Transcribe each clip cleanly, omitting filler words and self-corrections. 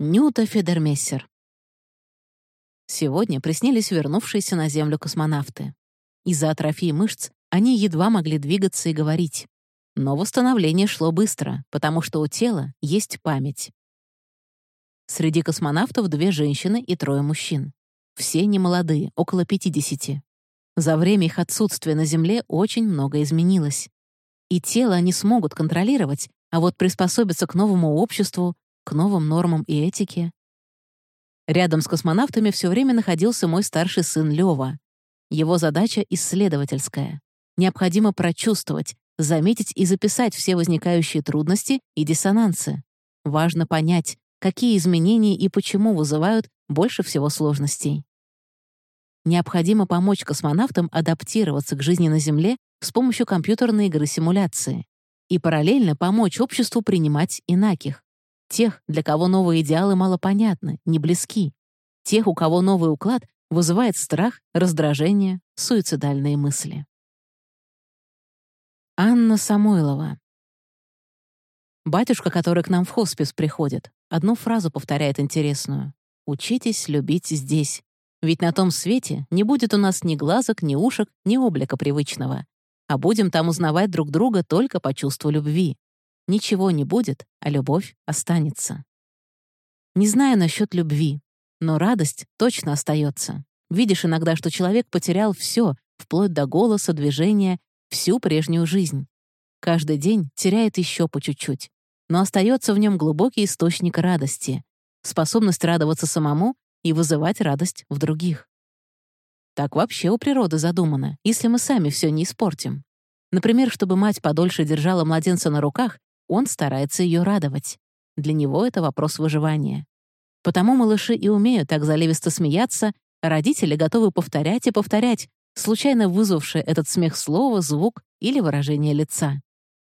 Нюта Федермессер. Сегодня приснились вернувшиеся на Землю космонавты. Из-за атрофии мышц они едва могли двигаться и говорить. Но восстановление шло быстро, потому что у тела есть память. Среди космонавтов 2 женщины и 3 мужчин. Все немолодые, около 50. За время их отсутствия на Земле очень много изменилось. И тело они смогут контролировать, а вот приспособиться к новому обществу, к новым нормам и этике. Рядом с космонавтами все время находился мой старший сын Лёва. Его задача исследовательская. Необходимо прочувствовать, заметить и записать все возникающие трудности и диссонансы. Важно понять, какие изменения и почему вызывают больше всего сложностей. Необходимо помочь космонавтам адаптироваться к жизни на Земле с помощью компьютерной игры-симуляции и параллельно помочь обществу принимать инаких. Тех, для кого новые идеалы малопонятны, не близки. Тех, у кого новый уклад вызывает страх, раздражение, суицидальные мысли. Анна Самойлова. Батюшка, который к нам в хоспис приходит, одну фразу повторяет интересную. «Учитесь любить здесь. Ведь на том свете не будет у нас ни глазок, ни ушек, ни облика привычного. А будем там узнавать друг друга только по чувству любви. Ничего не будет, а любовь останется». Не знаю насчет любви, но радость точно остается. Видишь иногда, что человек потерял все, вплоть до голоса, движения, всю прежнюю жизнь. Каждый день теряет еще по чуть-чуть, но остается в нем глубокий источник радости, способность радоваться самому и вызывать радость в других. Так вообще у природы задумано, если мы сами все не испортим. Например, чтобы мать подольше держала младенца на руках, он старается ее радовать. Для него это вопрос выживания. Потому малыши и умеют так заливисто смеяться, а родители готовы повторять и повторять, случайно вызвавшее этот смех слово, звук или выражение лица.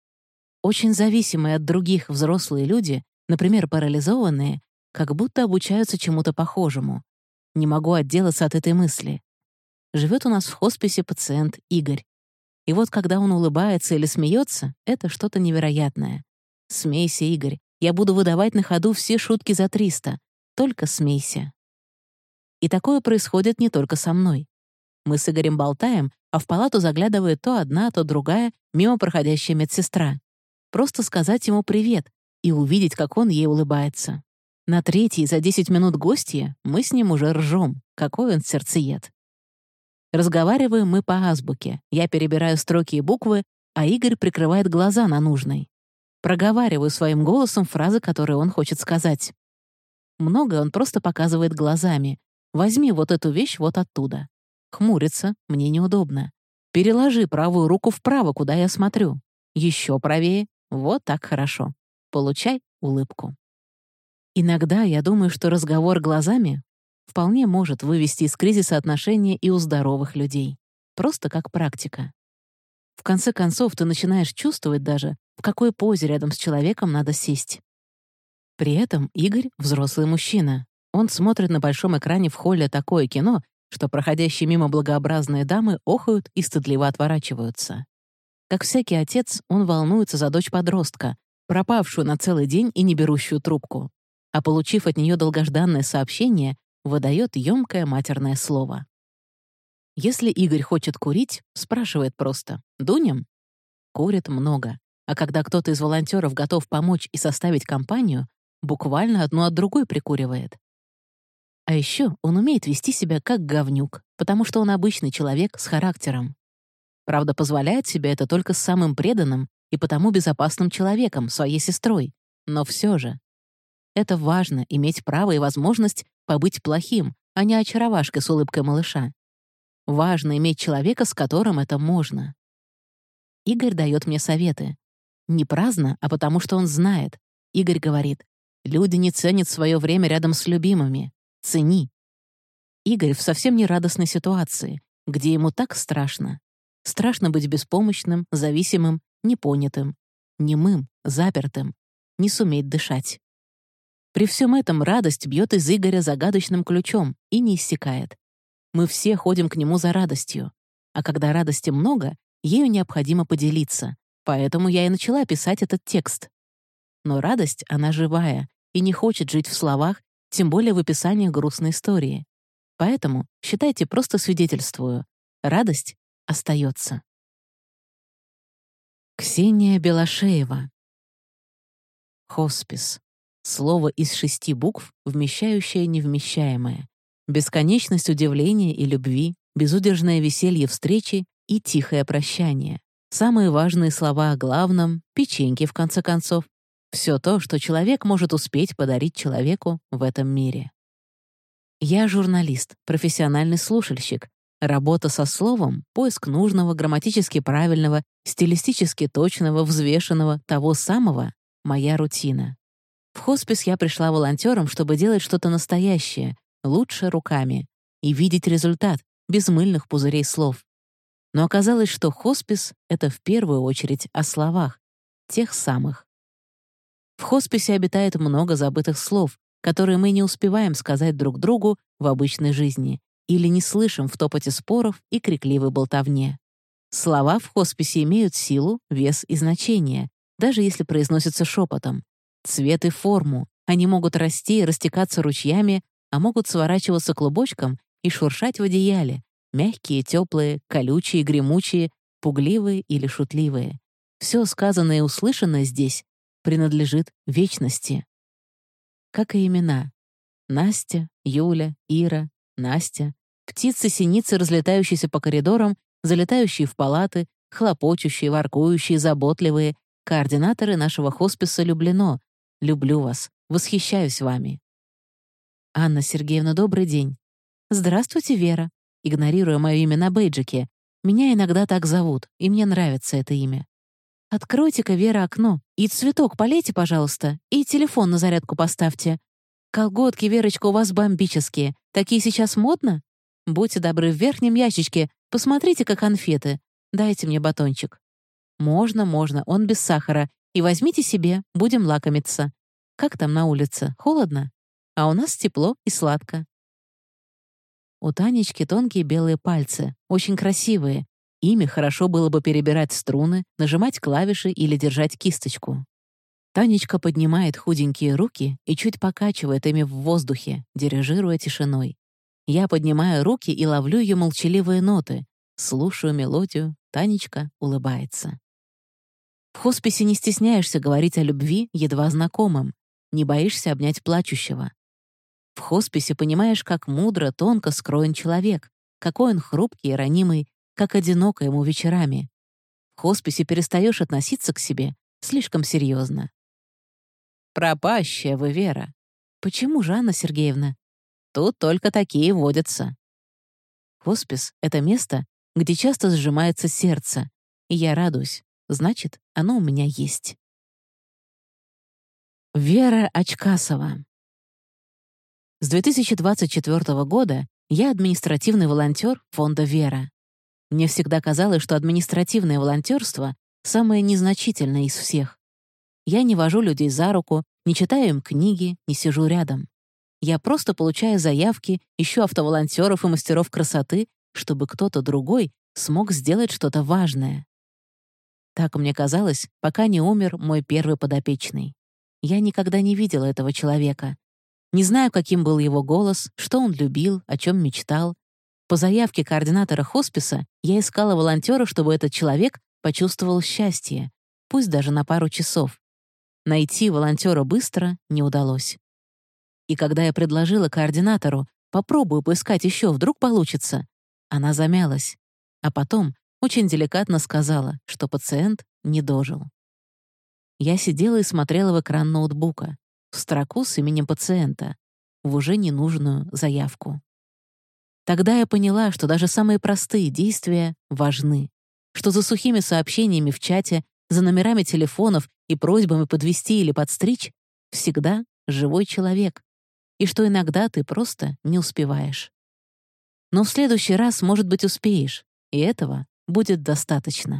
Очень зависимые от других взрослые люди, например, парализованные, как будто обучаются чему-то похожему. Не могу отделаться от этой мысли. Живет у нас в хосписе пациент Игорь. И вот когда он улыбается или смеется, это что-то невероятное. «Смейся, Игорь, я буду выдавать на ходу все шутки за 300. Только смейся». И такое происходит не только со мной. Мы с Игорем болтаем, а в палату заглядывает то одна, то другая, мимо проходящая медсестра. Просто сказать ему «привет» и увидеть, как он ей улыбается. На 3-й за 10 минут гостья мы с ним уже ржем, какой он сердцеед. Разговариваем мы по азбуке. Я перебираю строки и буквы, а Игорь прикрывает глаза на нужной. Проговариваю своим голосом фразы, которые он хочет сказать. Многое он просто показывает глазами. «Возьми вот эту вещь вот оттуда». Хмурится, мне неудобно. «Переложи правую руку вправо, куда я смотрю». Еще правее. Вот так хорошо. Получай улыбку. Иногда я думаю, что разговор глазами вполне может вывести из кризиса отношения и у здоровых людей. Просто как практика. В конце концов, ты начинаешь чувствовать даже, в какой позе рядом с человеком надо сесть. При этом Игорь — взрослый мужчина. Он смотрит на большом экране в холле такое кино, что проходящие мимо благообразные дамы охают и стыдливо отворачиваются. Как всякий отец, он волнуется за дочь-подростка, пропавшую на целый день и не берущую трубку. А получив от нее долгожданное сообщение, выдает ёмкое матерное слово. Если Игорь хочет курить, спрашивает просто «Дунем?». Курит много, а когда кто-то из волонтеров готов помочь и составить компанию, буквально одну от другой прикуривает. А еще он умеет вести себя как говнюк, потому что он обычный человек с характером. Правда, позволяет себе это только с самым преданным и потому безопасным человеком, своей сестрой. Но все же. Это важно — иметь право и возможность побыть плохим, а не очаровашкой с улыбкой малыша. Важно иметь человека, с которым это можно. Игорь дает мне советы. Не праздно, а потому что он знает. Игорь говорит: «Люди не ценят свое время рядом с любимыми. Цени». Игорь в совсем не радостной ситуации, где ему так страшно. Страшно быть беспомощным, зависимым, непонятым, немым, запертым, не суметь дышать. При всем этом радость бьет из Игоря загадочным ключом и не иссякает. Мы все ходим к нему за радостью. А когда радости много, ею необходимо поделиться. Поэтому я и начала писать этот текст. Но радость, она живая и не хочет жить в словах тем более в описаниях грустной истории. Поэтому, считайте, просто свидетельствую. Радость остается. Ксения Белошеева. Хоспис. Слово из 6 букв, вмещающее невмещаемое. Бесконечность удивления и любви, безудержное веселье встречи и тихое прощание. Самые важные слова о главном, печеньки, в конце концов. Все то, что человек может успеть подарить человеку в этом мире. Я журналист, профессиональный слушальщик. Работа со словом, поиск нужного, грамматически правильного, стилистически точного, взвешенного, того самого — моя рутина. В хоспис я пришла волонтером, чтобы делать что-то настоящее, лучше руками, и видеть результат, без мыльных пузырей слов. Но оказалось, что хоспис — это в первую очередь о словах, тех самых. В хосписе обитает много забытых слов, которые мы не успеваем сказать друг другу в обычной жизни или не слышим в топоте споров и крикливой болтовне. Слова в хосписе имеют силу, вес и значение, даже если произносятся шепотом. Цвет и форму. Они могут расти и растекаться ручьями, а могут сворачиваться клубочком и шуршать в одеяле. Мягкие, теплые, колючие, гремучие, пугливые или шутливые. Все сказанное и услышанное здесь принадлежит вечности. Как и имена. Настя, Юля, Ира, Настя. Птицы-синицы, разлетающиеся по коридорам, залетающие в палаты, хлопочущие, воркующие, заботливые. Координаторы нашего хосписа Люблено. Люблю вас. Восхищаюсь вами. Анна Сергеевна, добрый день. Здравствуйте, Вера. Игнорируя мое имя на бейджике. Меня иногда так зовут, и мне нравится это имя. Откройте-ка, Вера, окно. И цветок полейте, пожалуйста, и телефон на зарядку поставьте. Колготки, Верочка, у вас бомбические. Такие сейчас модно? Будьте добры, в верхнем ящичке. Посмотрите-ка конфеты. Дайте мне батончик. Можно, он без сахара. И возьмите себе, будем лакомиться. Как там на улице? Холодно? А у нас тепло и сладко. У Танечки тонкие белые пальцы, очень красивые. Ими хорошо было бы перебирать струны, нажимать клавиши или держать кисточку. Танечка поднимает худенькие руки и чуть покачивает ими в воздухе, дирижируя тишиной. Я поднимаю руки и ловлю ее молчаливые ноты. Слушаю мелодию, Танечка улыбается. В хосписе не стесняешься говорить о любви едва знакомым, не боишься обнять плачущего. В хосписе понимаешь, как мудро, тонко скроен человек, какой он хрупкий и ранимый, как одиноко ему вечерами. В хосписе перестаешь относиться к себе слишком серьезно. Пропащая вы, Вера. Почему же, Анна Сергеевна? Тут только такие водятся. Хоспис — это место, где часто сжимается сердце, и я радуюсь, значит, оно у меня есть. Вера Очкасова. С 2024 года я административный волонтер фонда «Вера». Мне всегда казалось, что административное волонтерство самое незначительное из всех. Я не вожу людей за руку, не читаю им книги, не сижу рядом. Я просто получаю заявки, ищу автоволонтеров и мастеров красоты, чтобы кто-то другой смог сделать что-то важное. Так мне казалось, пока не умер мой первый подопечный. Я никогда не видела этого человека. Не знаю, каким был его голос, что он любил, о чем мечтал. По заявке координатора хосписа я искала волонтера, чтобы этот человек почувствовал счастье, пусть даже на пару часов. Найти волонтера быстро не удалось. И когда я предложила координатору «попробую поискать еще, вдруг получится», она замялась, а потом очень деликатно сказала, что пациент не дожил. Я сидела и смотрела в экран ноутбука, в строку с именем пациента, в уже ненужную заявку. Тогда я поняла, что даже самые простые действия важны, что за сухими сообщениями в чате, за номерами телефонов и просьбами подвести или подстричь всегда живой человек, и что иногда ты просто не успеваешь. Но в следующий раз, может быть, успеешь, и этого будет достаточно.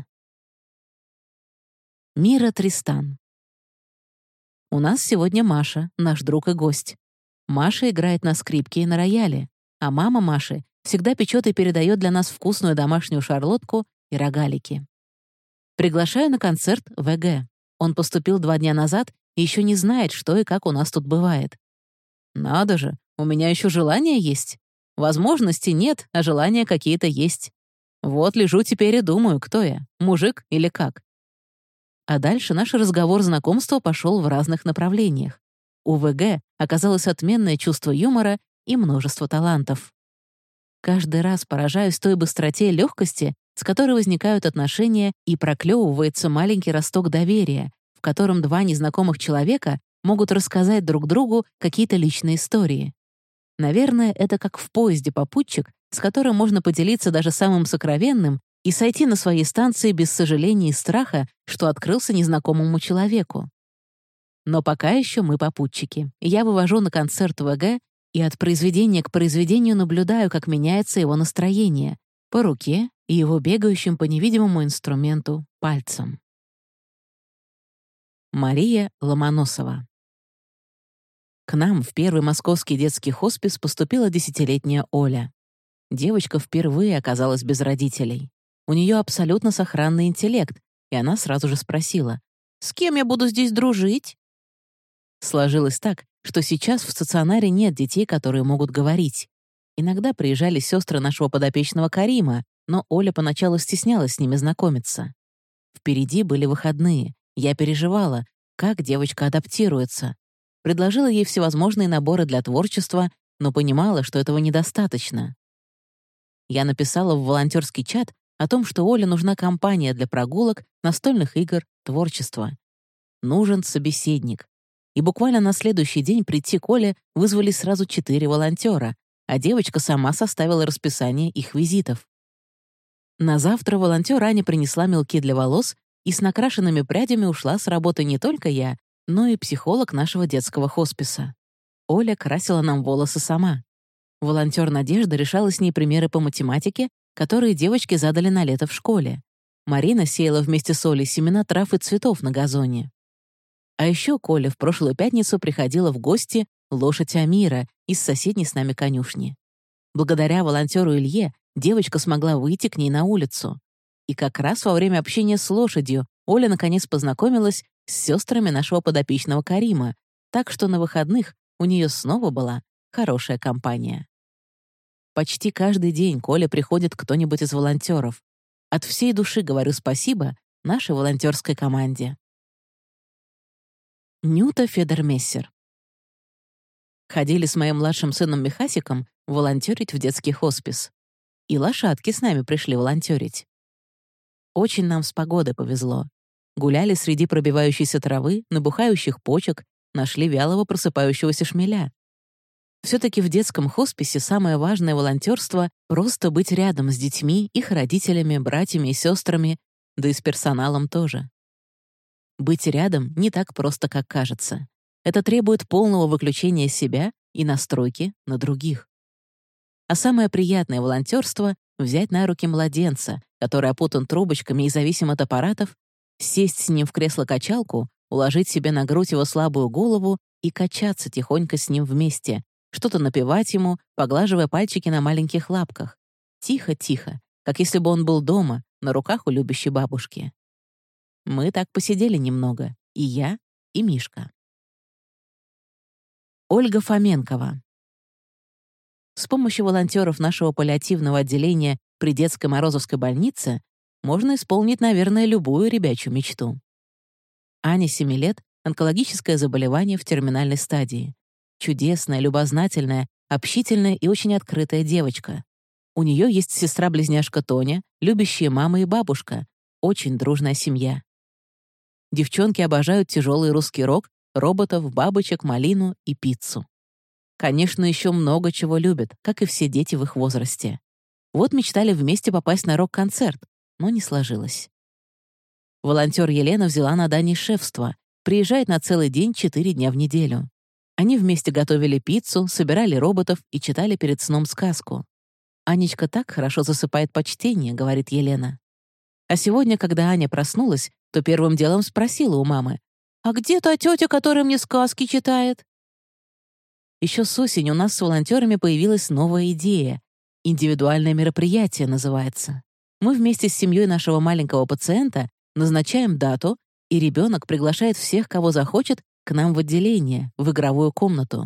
Мира Тристан. У нас сегодня Маша, наш друг и гость. Маша играет на скрипке и на рояле, а мама Маши всегда печет и передает для нас вкусную домашнюю шарлотку и рогалики. Приглашаю на концерт ВГ. Он поступил 2 дня назад и еще не знает, что и как у нас тут бывает. Надо же, у меня еще желания есть. Возможностей нет, а желания какие-то есть. Вот лежу теперь и думаю, кто я, мужик или как. А дальше наш разговор знакомства пошел в разных направлениях. У ВГ оказалось отменное чувство юмора и множество талантов. Каждый раз поражаюсь той быстроте и легкости, с которой возникают отношения и проклевывается маленький росток доверия, в котором два незнакомых человека могут рассказать друг другу какие-то личные истории. Наверное, это как в поезде попутчик, с которым можно поделиться даже самым сокровенным и сойти на своей станции без сожаления и страха, что открылся незнакомому человеку. Но пока еще мы попутчики. Я вывожу на концерт ВГ и от произведения к произведению наблюдаю, как меняется его настроение по руке и его бегающим по невидимому инструменту пальцам. Мария Ломоносова. К нам в первый московский детский хоспис поступила 10-летняя Оля. Девочка впервые оказалась без родителей. У нее абсолютно сохранный интеллект, и она сразу же спросила: «С кем я буду здесь дружить?» Сложилось так, что сейчас в стационаре нет детей, которые могут говорить. Иногда приезжали сестры нашего подопечного Карима, но Оля поначалу стеснялась с ними знакомиться. Впереди были выходные. Я переживала, как девочка адаптируется. Предложила ей всевозможные наборы для творчества, но понимала, что этого недостаточно. Я написала в волонтерский чат о том, что Оле нужна компания для прогулок, настольных игр, творчества. Нужен собеседник. И буквально на следующий день прийти к Оле вызвали сразу 4 волонтера, а девочка сама составила расписание их визитов. На завтра волонтер Аня принесла мелки для волос, и с накрашенными прядями ушла с работы не только я, но и психолог нашего детского хосписа. Оля красила нам волосы сама. Волонтер Надежда решала с ней примеры по математике, которые девочки задали на лето в школе. Марина сеяла вместе с Олей семена трав и цветов на газоне. А еще к Оле в прошлую пятницу приходила в гости лошадь Амира из соседней с нами конюшни. Благодаря волонтеру Илье девочка смогла выйти к ней на улицу. И как раз во время общения с лошадью Оля наконец познакомилась с сестрами нашего подопечного Карима, так что на выходных у нее снова была хорошая компания. Почти каждый день к Оле приходит кто-нибудь из волонтеров. От всей души говорю спасибо нашей волонтерской команде. Нюта Федермессер. Ходили с моим младшим сыном Михасиком волонтерить в детский хоспис. И лошадки с нами пришли волонтерить. Очень нам с погодой повезло. Гуляли среди пробивающейся травы, набухающих почек, нашли вялого просыпающегося шмеля. Все-таки в детском хосписе самое важное волонтерство — просто быть рядом с детьми, их родителями, братьями и сестрами, да и с персоналом тоже. Быть рядом не так просто, как кажется. Это требует полного выключения себя и настройки на других. А самое приятное волонтерство — взять на руки младенца, который опутан трубочками и зависим от аппаратов, сесть с ним в кресло-качалку, уложить себе на грудь его слабую голову и качаться тихонько с ним вместе, что-то напевать ему, поглаживая пальчики на маленьких лапках. Тихо-тихо, как если бы он был дома, на руках у любящей бабушки. Мы так посидели немного, и я, и Мишка. Ольга Фоменкова. С помощью волонтеров нашего паллиативного отделения при детской Морозовской больнице можно исполнить, наверное, любую ребячью мечту. Аня, 7 лет, онкологическое заболевание в терминальной стадии. Чудесная, любознательная, общительная и очень открытая девочка. У нее есть сестра-близняшка Тоня, любящая мама и бабушка, очень дружная семья. Девчонки обожают тяжелый русский рок, роботов, бабочек, малину и пиццу. Конечно, еще много чего любят, как и все дети в их возрасте. Вот мечтали вместе попасть на рок-концерт, но не сложилось. Волонтер Елена взяла на Дани шефство, приезжает на целый день 4 дня в неделю. Они вместе готовили пиццу, собирали роботов и читали перед сном сказку. «Анечка так хорошо засыпает под чтение», — говорит Елена. А сегодня, когда Аня проснулась, то первым делом спросила у мамы: «А где та тетя, которая мне сказки читает?» Еще с осени у нас с волонтерами появилась новая идея. Индивидуальное мероприятие называется. Мы вместе с семьей нашего маленького пациента назначаем дату, и ребенок приглашает всех, кого захочет, к нам в отделение, в игровую комнату.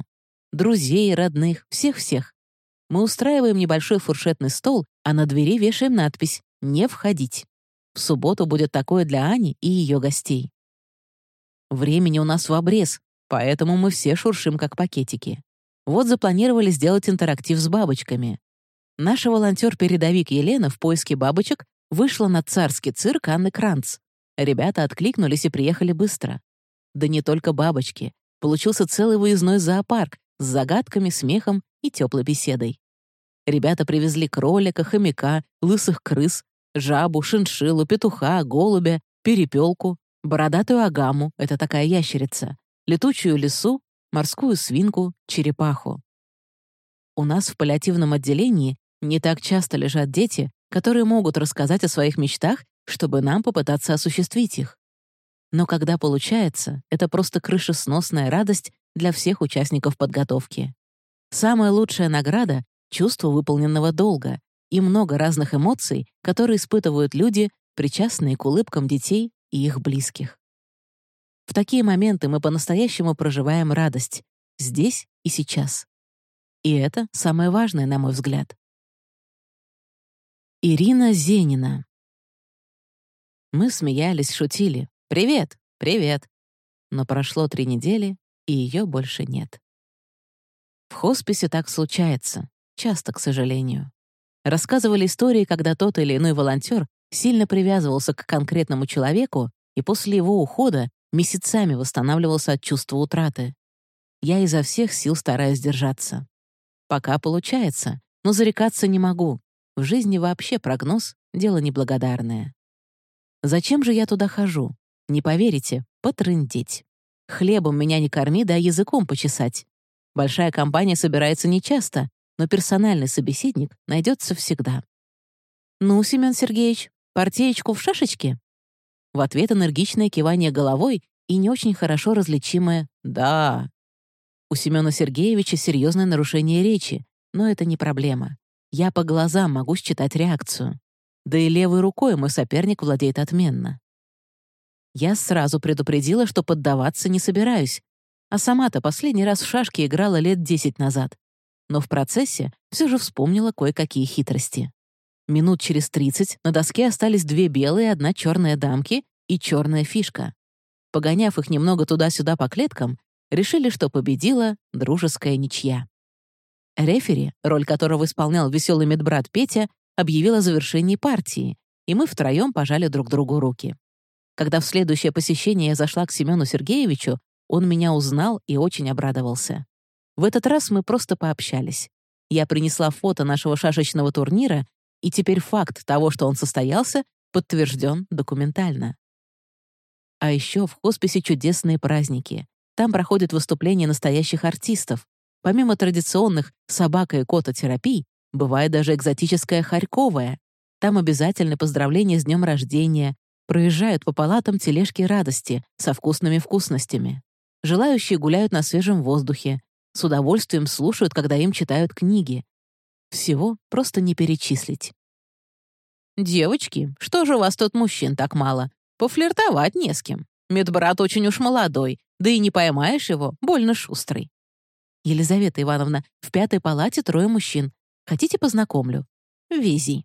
друзей, родных, всех-всех. Мы устраиваем небольшой фуршетный стол, а на двери вешаем надпись «Не входить». В субботу будет такое для Ани и ее гостей. Времени у нас в обрез, поэтому мы все шуршим как пакетики. Вот запланировали сделать интерактив с бабочками. Наша волонтер-передовик Елена в поиске бабочек вышла на царский цирк Анны Кранц. Ребята откликнулись и приехали быстро. Да не только бабочки. Получился целый выездной зоопарк с загадками, смехом и теплой беседой. Ребята привезли кролика, хомяка, лысых крыс, жабу, шиншиллу, петуха, голубя, перепелку, бородатую агаму — это такая ящерица, летучую лису, морскую свинку, черепаху. У нас в паллиативном отделении не так часто лежат дети, которые могут рассказать о своих мечтах, чтобы нам попытаться осуществить их. Но когда получается, это просто крышесносная радость для всех участников подготовки. Самая лучшая награда — чувство выполненного долга и много разных эмоций, которые испытывают люди, причастные к улыбкам детей и их близких. В такие моменты мы по-настоящему проживаем радость здесь и сейчас. И это самое важное, на мой взгляд. Ирина Зенина. Мы смеялись, шутили. «Привет, привет». Но прошло 3 недели, и ее больше нет. В хосписе так случается. Часто, к сожалению. Рассказывали истории, когда тот или иной волонтер сильно привязывался к конкретному человеку и после его ухода месяцами восстанавливался от чувства утраты. Я изо всех сил стараюсь держаться. Пока получается, но зарекаться не могу. В жизни вообще прогноз — дело неблагодарное. Зачем же я туда хожу? Не поверите, потрындеть. Хлебом меня не корми, дай языком почесать. Большая компания собирается нечасто, но персональный собеседник найдется всегда. «Ну, Семен Сергеевич, партеечку в шашечке?» В ответ энергичное кивание головой и не очень хорошо различимое «да». У Семена Сергеевича серьезное нарушение речи, но это не проблема. Я по глазам могу считать реакцию. Да и левой рукой мой соперник владеет отменно. Я сразу предупредила, что поддаваться не собираюсь, а сама-то последний раз в шашки играла лет 10 назад. Но в процессе все же вспомнила кое-какие хитрости. Минут через 30 на доске остались 2 белые и 1 черная дамки и черная фишка. Погоняв их немного туда-сюда по клеткам, решили, что победила дружеская ничья. Рефери, роль которого исполнял веселый медбрат Петя, объявил о завершении партии, и мы втроем пожали друг другу руки. Когда в следующее посещение я зашла к Семену Сергеевичу, он меня узнал и очень обрадовался. В этот раз мы просто пообщались. Я принесла фото нашего шашечного турнира, и теперь факт того, что он состоялся, подтвержден документально. А еще в хосписе чудесные праздники. Там проходят выступления настоящих артистов. Помимо традиционных собака- и кототерапий, бывает даже экзотическая хорьковая. Там обязательны поздравления с днем рождения, проезжают по палатам тележки радости со вкусными вкусностями. Желающие гуляют на свежем воздухе, с удовольствием слушают, когда им читают книги. Всего просто не перечислить. «Девочки, что же у вас тут мужчин так мало? Пофлиртовать не с кем. Медбрат очень уж молодой, да и не поймаешь его, больно шустрый». «Елизавета Ивановна, в 5-й палате 3 мужчин. Хотите, познакомлю?» «Вези».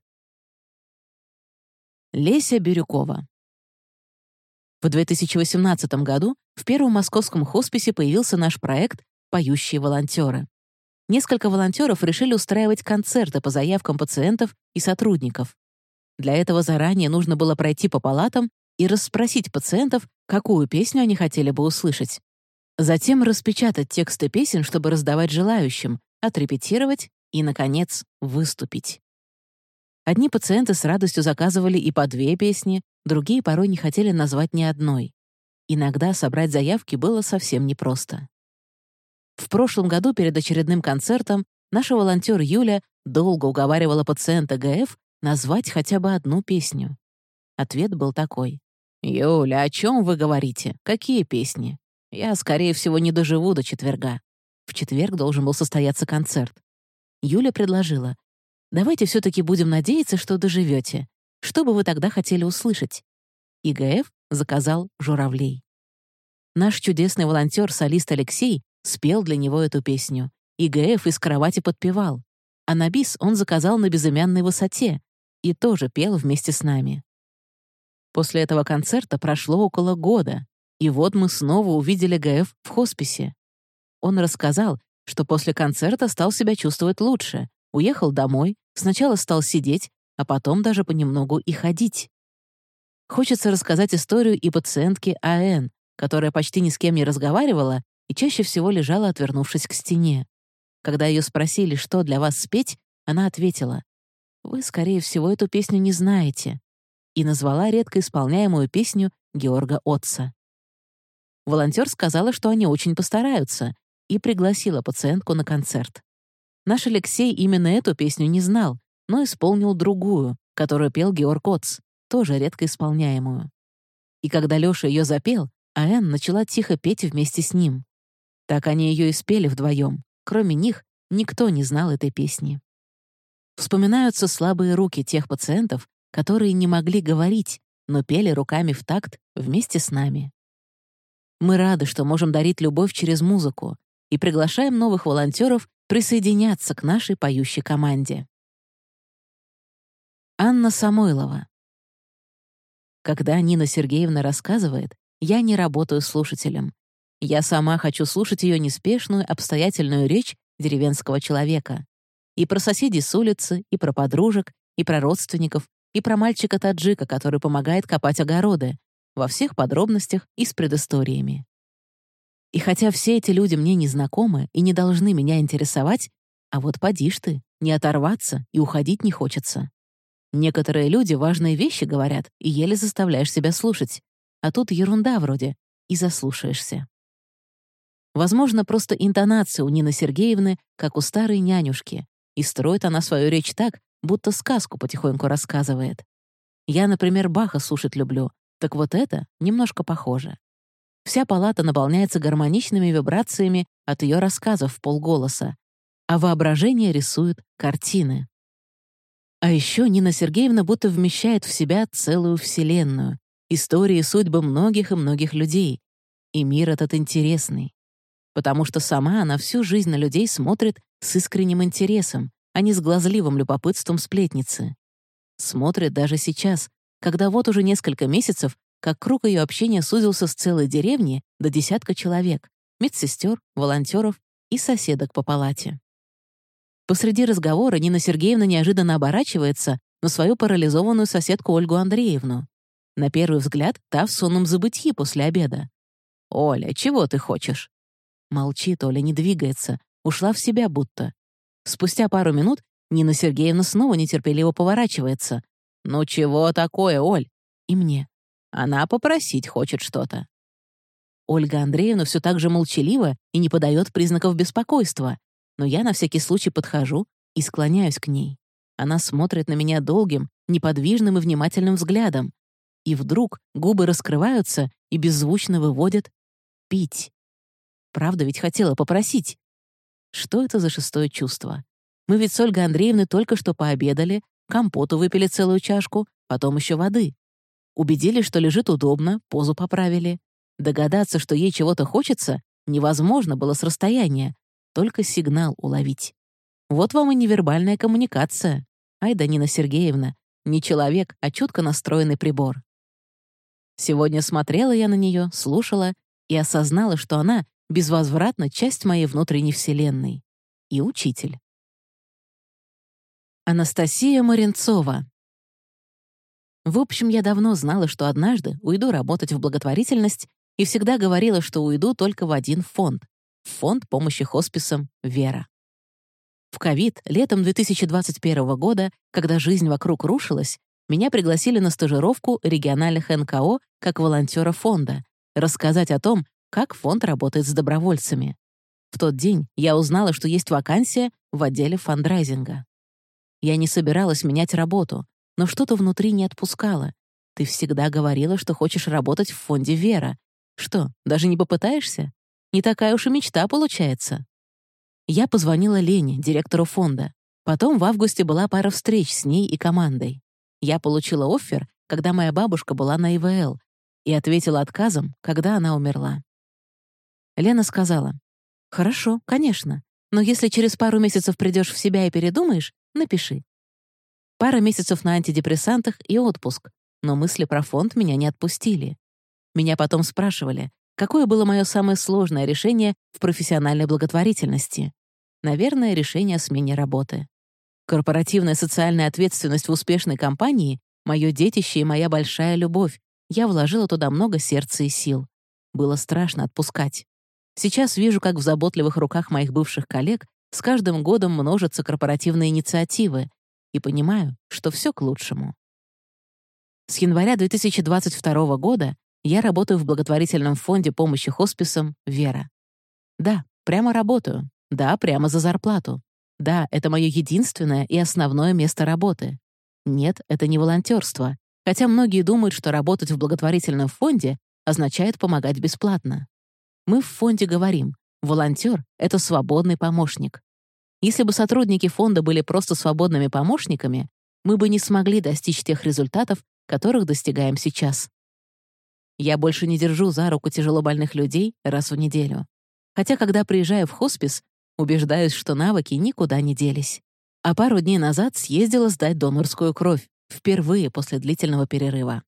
Леся Бирюкова. В 2018 году в первом московском хосписе появился наш проект «Поющие волонтеры». Несколько волонтеров решили устраивать концерты по заявкам пациентов и сотрудников. Для этого заранее нужно было пройти по палатам и расспросить пациентов, какую песню они хотели бы услышать. Затем распечатать тексты песен, чтобы раздавать желающим, отрепетировать и, наконец, выступить. Одни пациенты с радостью заказывали и по 2 песни, другие порой не хотели назвать ни одной. Иногда собрать заявки было совсем непросто. В прошлом году перед очередным концертом наша волонтер Юля долго уговаривала пациента ГФ назвать хотя бы одну песню. Ответ был такой: «Юля, о чем вы говорите? Какие песни? Я, скорее всего, не доживу до четверга». В четверг должен был состояться концерт. Юля предложила: «Давайте все-таки будем надеяться, что доживете. Что бы вы тогда хотели услышать?» ИГФ заказал «Журавлей». Наш чудесный волонтер-солист Алексей спел для него эту песню, и ГФ из кровати подпевал. А на бис он заказал на безымянной высоте и тоже пел вместе с нами. После этого концерта прошло около года, и вот мы снова увидели ГФ в хосписе. Он рассказал, что после концерта стал себя чувствовать лучше, уехал домой, сначала стал сидеть, а потом даже понемногу и ходить. Хочется рассказать историю и пациентки А.Н., которая почти ни с кем не разговаривала и чаще всего лежала, отвернувшись к стене. Когда ее спросили, что для вас спеть, она ответила: «Вы, скорее всего, эту песню не знаете», и назвала редко исполняемую песню Георга Отца. Волонтер сказала, что они очень постараются, и пригласила пациентку на концерт. Наш Алексей именно эту песню не знал, но исполнил другую, которую пел Георг Отц, тоже редко исполняемую. И когда Лёша ее запел, А.Н. начала тихо петь вместе с ним. Так они ее и спели вдвоем. Кроме них, никто не знал этой песни. Вспоминаются слабые руки тех пациентов, которые не могли говорить, но пели руками в такт вместе с нами. Мы рады, что можем дарить любовь через музыку, и приглашаем новых волонтеров присоединяться к нашей поющей команде. Анна Самойлова. Когда Нина Сергеевна рассказывает, я не работаю слушателем. Я сама хочу слушать ее неспешную, обстоятельную речь деревенского человека. И про соседей с улицы, и про подружек, и про родственников, и про мальчика-таджика, который помогает копать огороды, во всех подробностях и с предысториями. И хотя все эти люди мне не знакомы и не должны меня интересовать, а вот поди ж ты, не оторваться и уходить не хочется. Некоторые люди важные вещи говорят, и еле заставляешь себя слушать, а тут ерунда вроде, и заслушаешься. Возможно, просто интонация у Нины Сергеевны, как у старой нянюшки, и строит она свою речь так, будто сказку потихоньку рассказывает. Я, например, Баха слушать люблю, так вот это немножко похоже. Вся палата наполняется гармоничными вибрациями от ее рассказов в полголоса, а воображение рисует картины. А еще Нина Сергеевна будто вмещает в себя целую вселенную, истории и судьбы многих и многих людей. И мир этот интересный. Потому что сама она всю жизнь на людей смотрит с искренним интересом, а не с глазливым любопытством сплетницы. Смотрит даже сейчас, когда вот уже несколько месяцев, как круг ее общения сузился с целой деревни до десятка человек, медсестер, волонтеров и соседок по палате. Посреди разговора Нина Сергеевна неожиданно оборачивается на свою парализованную соседку Ольгу Андреевну. На первый взгляд, та в сонном забытьи после обеда. «Оля, чего ты хочешь?» Молчит Оля, не двигается, ушла в себя будто. Спустя пару минут Нина Сергеевна снова нетерпеливо поворачивается. «Ну чего такое, Оль?» И мне. «Она попросить хочет что-то». Ольга Андреевна все так же молчалива и не подает признаков беспокойства, но я на всякий случай подхожу и склоняюсь к ней. Она смотрит на меня долгим, неподвижным и внимательным взглядом. И вдруг губы раскрываются и беззвучно выводят «пить». Правда ведь хотела попросить. Что это за шестое чувство? Мы ведь с Ольгой Андреевной только что пообедали, компоту выпили целую чашку, потом еще воды. Убедились, что лежит удобно, позу поправили. Догадаться, что ей чего-то хочется, невозможно было с расстояния, только сигнал уловить. Вот вам и невербальная коммуникация. Ай да Нина Сергеевна, не человек, а чутко настроенный прибор. Сегодня смотрела я на нее, слушала и осознала, что она безвозвратно часть моей внутренней вселенной. И учитель. Анастасия Маринцова. В общем, я давно знала, что однажды уйду работать в благотворительность и всегда говорила, что уйду только в один фонд — в фонд помощи хосписам «Вера». В ковид, летом 2021 года, когда жизнь вокруг рушилась, меня пригласили на стажировку региональных НКО как волонтера фонда, рассказать о том, как фонд работает с добровольцами. В тот день я узнала, что есть вакансия в отделе фандрайзинга. Я не собиралась менять работу, но что-то внутри не отпускало. Ты всегда говорила, что хочешь работать в фонде «Вера». Что, даже не попытаешься? Не такая уж и мечта получается. Я позвонила Лене, директору фонда. Потом в августе была пара встреч с ней и командой. Я получила оффер, когда моя бабушка была на ИВЛ, и ответила отказом, когда она умерла. Лена сказала: «Хорошо, конечно. Но если через пару месяцев придешь в себя и передумаешь, напиши. Пара месяцев на антидепрессантах и отпуск, но мысли про фонд меня не отпустили. Меня потом спрашивали, какое было мое самое сложное решение в профессиональной благотворительности. Наверное, решение о смене работы. Корпоративная социальная ответственность в успешной компании — мое детище и моя большая любовь. Я вложила туда много сердца и сил. Было страшно отпускать. Сейчас вижу, как в заботливых руках моих бывших коллег с каждым годом множатся корпоративные инициативы, и понимаю, что все к лучшему. С января 2022 года я работаю в благотворительном фонде помощи хосписам «Вера». Да, прямо работаю. Да, прямо за зарплату. Да, это мое единственное и основное место работы. Нет, это не волонтерство, хотя многие думают, что работать в благотворительном фонде означает помогать бесплатно. Мы в фонде говорим, волонтер — это свободный помощник. Если бы сотрудники фонда были просто свободными помощниками, мы бы не смогли достичь тех результатов, которых достигаем сейчас. Я больше не держу за руку тяжелобольных людей раз в неделю. Хотя, когда приезжаю в хоспис, убеждаюсь, что навыки никуда не делись. А пару дней назад съездила сдать донорскую кровь, впервые после длительного перерыва.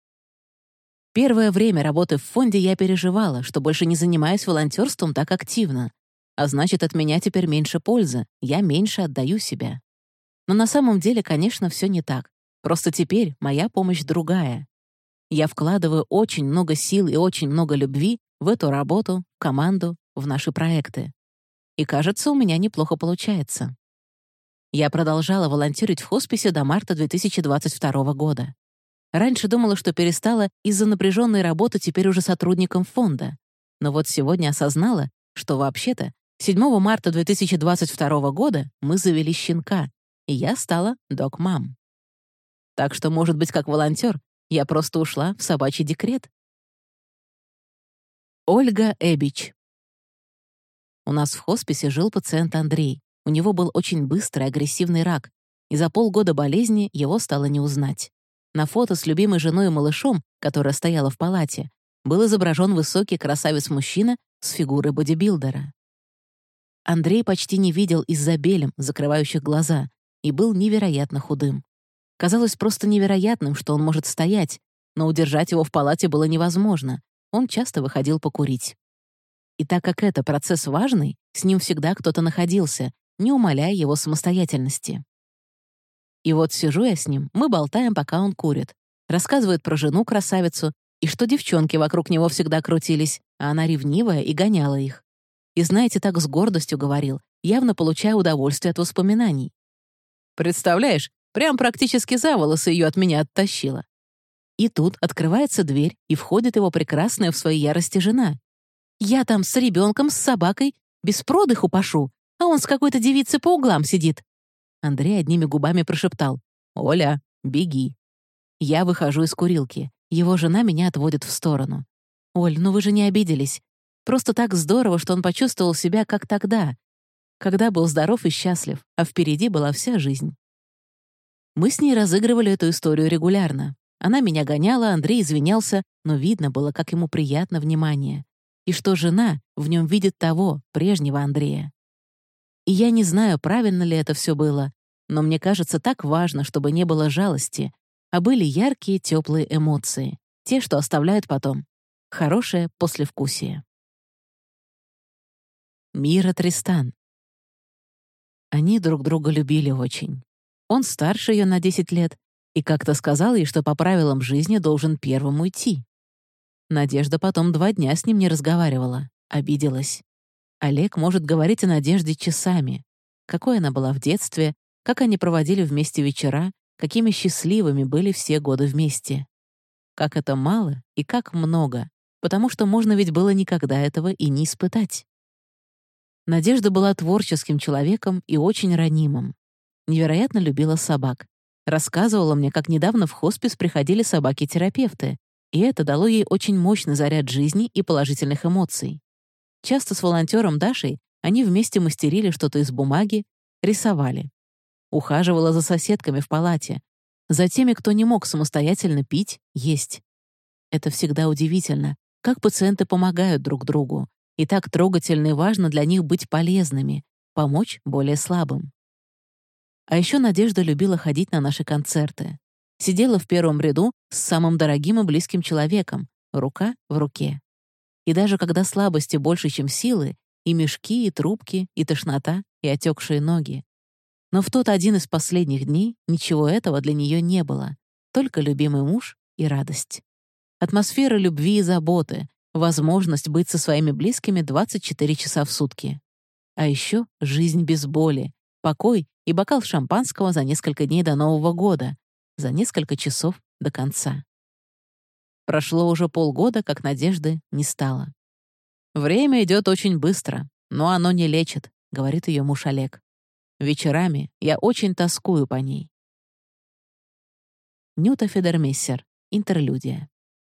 Первое время работы в фонде я переживала, что больше не занимаюсь волонтерством так активно. А значит, от меня теперь меньше пользы, я меньше отдаю себя. Но на самом деле, конечно, все не так. Просто теперь моя помощь другая. Я вкладываю очень много сил и очень много любви в эту работу, в команду, в наши проекты. И кажется, у меня неплохо получается. Я продолжала волонтерить в хосписе до марта 2022 года. Раньше думала, что перестала из-за напряженной работы теперь уже сотрудником фонда. Но вот сегодня осознала, что вообще-то 7 марта 2022 года мы завели щенка, и я стала дог-мам. Так что, может быть, как волонтер, я просто ушла в собачий декрет. Ольга Эбич. У нас в хосписе жил пациент Андрей. У него был очень быстрый агрессивный рак, и за полгода болезни его стало не узнать. На фото с любимой женой и малышом, которая стояла в палате, был изображен высокий красавец-мужчина с фигурой бодибилдера. Андрей почти не видел из-за белем, закрывающих глаза, и был невероятно худым. Казалось просто невероятным, что он может стоять, но удержать его в палате было невозможно. Он часто выходил покурить. И так как это процесс важный, с ним всегда кто-то находился, не умаляя его самостоятельности. И вот сижу я с ним, мы болтаем, пока он курит. Рассказывает про жену-красавицу, и что девчонки вокруг него всегда крутились, а она ревнивая и гоняла их. И знаете, так с гордостью говорил, явно получая удовольствие от воспоминаний. Представляешь, прям практически за волосы ее от меня оттащила. И тут открывается дверь, и входит его прекрасная в своей ярости жена. Я там с ребенком, с собакой, без продыху пашу, а он с какой-то девицей по углам сидит. Андрей одними губами прошептал: «Оля, беги». Я выхожу из курилки. Его жена меня отводит в сторону. «Оль, ну вы же не обиделись. Просто так здорово, что он почувствовал себя как тогда, когда был здоров и счастлив, а впереди была вся жизнь». Мы с ней разыгрывали эту историю регулярно. Она меня гоняла, Андрей извинялся, но видно было, как ему приятно внимание. И что жена в нем видит того, прежнего Андрея. И я не знаю, правильно ли это все было, но мне кажется, так важно, чтобы не было жалости, а были яркие, теплые эмоции, те, что оставляют потом хорошее послевкусие. Мира Тристан. Они друг друга любили очень. Он старше ее на 10 лет и как-то сказал ей, что по правилам жизни должен первым уйти. Надежда потом 2 дня с ним не разговаривала, обиделась. Олег может говорить о Надежде часами. Какой она была в детстве, как они проводили вместе вечера, какими счастливыми были все годы вместе. Как это мало и как много, потому что можно ведь было никогда этого и не испытать. Надежда была творческим человеком и очень ранимым. Невероятно любила собак. Рассказывала мне, как недавно в хоспис приходили собаки-терапевты, и это дало ей очень мощный заряд жизни и положительных эмоций. Часто с волонтером Дашей они вместе мастерили что-то из бумаги, рисовали. Ухаживала за соседками в палате, за теми, кто не мог самостоятельно пить, есть. Это всегда удивительно, как пациенты помогают друг другу, и так трогательно и важно для них быть полезными, помочь более слабым. А еще Надежда любила ходить на наши концерты. Сидела в первом ряду с самым дорогим и близким человеком, рука в руке. И даже когда слабости больше, чем силы, и мешки, и трубки, и тошнота, и отекшие ноги. Но в тот один из последних дней ничего этого для нее не было, только любимый муж и радость. Атмосфера любви и заботы, возможность быть со своими близкими 24 часа в сутки. А еще жизнь без боли, покой и бокал шампанского за несколько дней до Нового года, за несколько часов до конца. Прошло уже полгода, как Надежды не стало. «Время идет очень быстро, но оно не лечит», — говорит ее муж Олег. «Вечерами я очень тоскую по ней». Нюта Федермессер. Интерлюдия.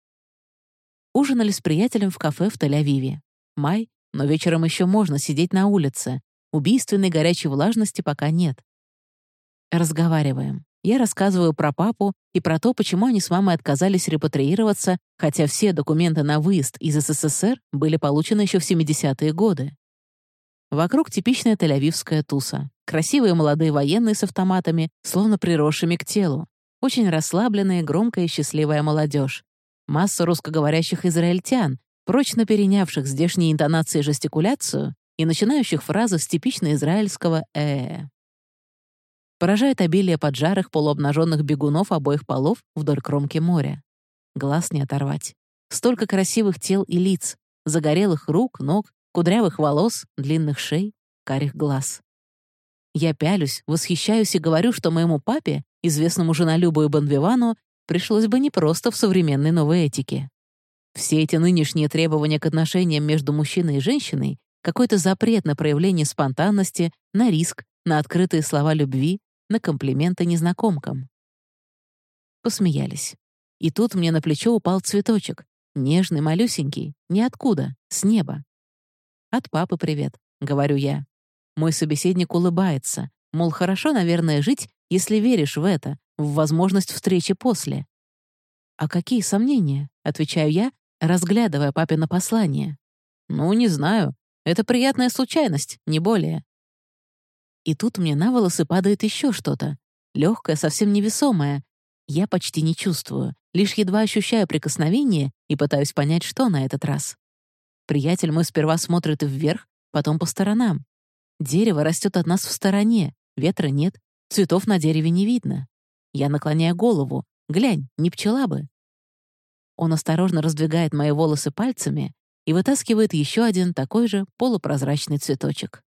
Ужинали с приятелем в кафе в Тель-Авиве. Май, но вечером еще можно сидеть на улице. Убийственной горячей влажности пока нет. Разговариваем. Я рассказываю про папу и про то, почему они с мамой отказались репатриироваться, хотя все документы на выезд из СССР были получены еще в 70-е годы. Вокруг типичная тель-авивская туса. Красивые молодые военные с автоматами, словно приросшими к телу. Очень расслабленная, громкая и счастливая молодежь. Масса русскоговорящих израильтян, прочно перенявших здешние интонации и жестикуляцию и начинающих фразы с типично израильского «э». Поражает обилие поджарых полуобнаженных бегунов обоих полов вдоль кромки моря. Глаз не оторвать. Столько красивых тел и лиц, загорелых рук, ног, кудрявых волос, длинных шей, карих глаз. Я пялюсь, восхищаюсь и говорю, что моему папе, известному женолюбу и бонвивану, пришлось бы непросто в современной новой этике. Все эти нынешние требования к отношениям между мужчиной и женщиной, какой-то запрет на проявление спонтанности, на риск, на открытые слова любви, на комплименты незнакомкам. Посмеялись. И тут мне на плечо упал цветочек. Нежный, малюсенький. Ниоткуда. С неба. «От папы привет», — говорю я. Мой собеседник улыбается. Мол, хорошо, наверное, жить, если веришь в это, в возможность встречи после. «А какие сомнения?» — отвечаю я, разглядывая папино послание. «Ну, не знаю. Это приятная случайность, не более». И тут мне на волосы падает еще что-то. Легкое, совсем невесомое. Я почти не чувствую, лишь едва ощущаю прикосновение и пытаюсь понять, что на этот раз. Приятель мой сперва смотрит вверх, потом по сторонам. Дерево растет от нас в стороне, ветра нет, цветов на дереве не видно. Я наклоняю голову. Глянь, не пчела бы. Он осторожно раздвигает мои волосы пальцами и вытаскивает еще один такой же полупрозрачный цветочек.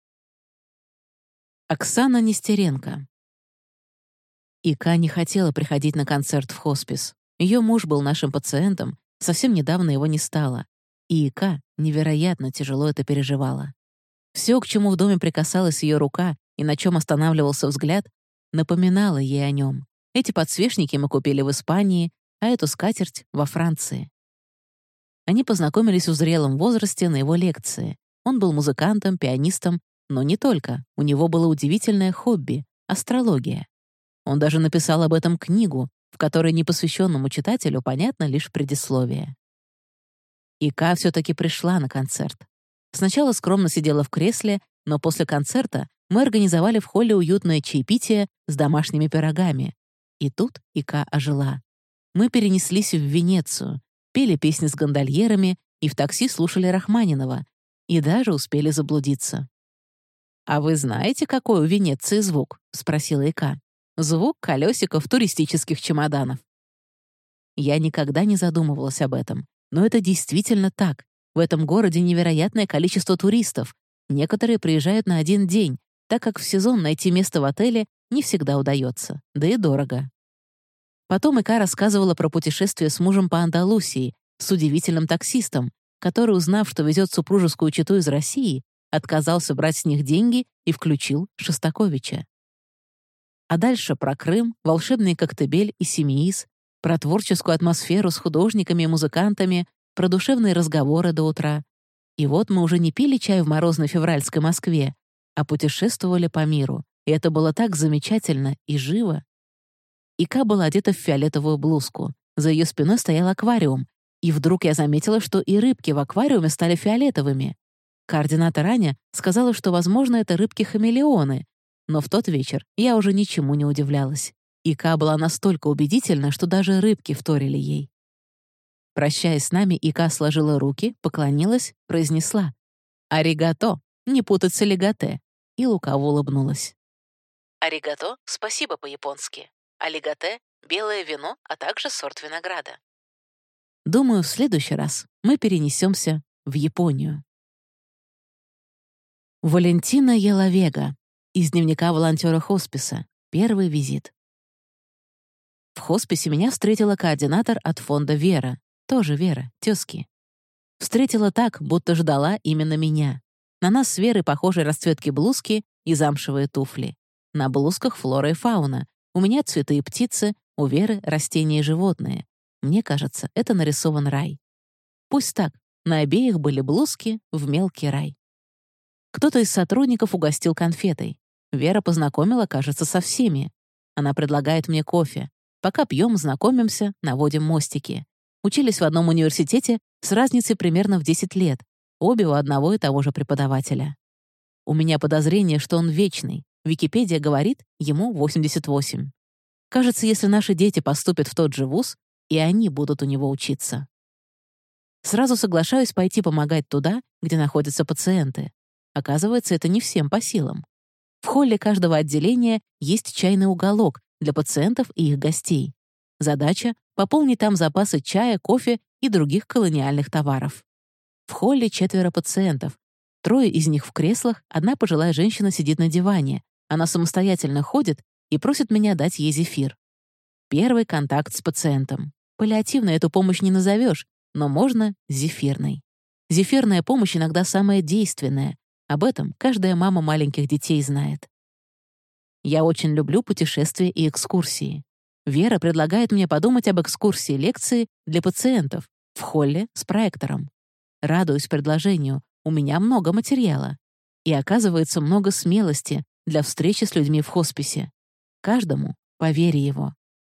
Оксана Нестеренко. Ика не хотела приходить на концерт в хоспис. Ее муж был нашим пациентом, совсем недавно его не стало. И Ика невероятно тяжело это переживала. Все, к чему в доме прикасалась ее рука и на чем останавливался взгляд, напоминало ей о нем. Эти подсвечники мы купили в Испании, а эту скатерть — во Франции. Они познакомились в зрелом возрасте на его лекции. Он был музыкантом, пианистом, но не только. У него было удивительное хобби — астрология. Он даже написал об этом книгу, в которой непосвященному читателю понятно лишь предисловие. Ика все-таки пришла на концерт. Сначала скромно сидела в кресле, но после концерта мы организовали в холле уютное чаепитие с домашними пирогами. И тут Ика ожила. Мы перенеслись в Венецию, пели песни с гондольерами и в такси слушали Рахманинова, и даже успели заблудиться. «А вы знаете, какой у Венеции звук?» — спросила Ика. «Звук колесиков туристических чемоданов». Я никогда не задумывалась об этом, но это действительно так. В этом городе невероятное количество туристов. Некоторые приезжают на один день, так как в сезон найти место в отеле не всегда удается, да и дорого. Потом Ика рассказывала про путешествие с мужем по Андалусии, с удивительным таксистом, который, узнав, что везет супружескую чету из России, отказался брать с них деньги и включил Шостаковича. А дальше про Крым, волшебный Коктебель и Семиис, про творческую атмосферу с художниками и музыкантами, про душевные разговоры до утра. И вот мы уже не пили чай в морозной февральской Москве, а путешествовали по миру, и это было так замечательно и живо. Ика была одета в фиолетовую блузку, за ее спиной стоял аквариум, и вдруг я заметила, что и рыбки в аквариуме стали фиолетовыми. Координатор Аня сказала, что, возможно, это рыбки-хамелеоны, но в тот вечер я уже ничему не удивлялась. Ика была настолько убедительна, что даже рыбки вторили ей. Прощаясь с нами, Ика сложила руки, поклонилась, произнесла «Аригато, не путать с аллигате», и лукаво улыбнулась. Аригато — спасибо по-японски. Аллигате — белое вино, а также сорт винограда. Думаю, в следующий раз мы перенесемся в Японию. Валентина Яловега. Из дневника волонтера хосписа. Первый визит. В хосписе меня встретила координатор от фонда «Вера». Тоже Вера, тёзки. Встретила так, будто ждала именно меня. На нас с Верой похожие расцветки блузки и замшевые туфли. На блузках флора и фауна. У меня цветы и птицы, у Веры растения и животные. Мне кажется, это нарисован рай. Пусть так, на обеих были блузки в мелкий рай. Кто-то из сотрудников угостил конфетой. Вера познакомила, кажется, со всеми. Она предлагает мне кофе. Пока пьем, знакомимся, наводим мостики. Учились в одном университете с разницей примерно в 10 лет. Обе у одного и того же преподавателя. У меня подозрение, что он вечный. Википедия говорит, ему 88. Кажется, если наши дети поступят в тот же вуз, и они будут у него учиться. Сразу соглашаюсь пойти помогать туда, где находятся пациенты. Оказывается, это не всем по силам. В холле каждого отделения есть чайный уголок для пациентов и их гостей. Задача — пополнить там запасы чая, кофе и других колониальных товаров. В холле 4 пациентов. 3 из них в креслах, одна пожилая женщина сидит на диване. Она самостоятельно ходит и просит меня дать ей зефир. Первый контакт с пациентом. Паллиативной эту помощь не назовешь, но можно зефирной. Зефирная помощь иногда самая действенная. Об этом каждая мама маленьких детей знает. Я очень люблю путешествия и экскурсии. Вера предлагает мне подумать об экскурсии лекции для пациентов в холле с проектором. Радуюсь предложению, у меня много материала. И оказывается много смелости для встречи с людьми в хосписе. Каждому по вере его.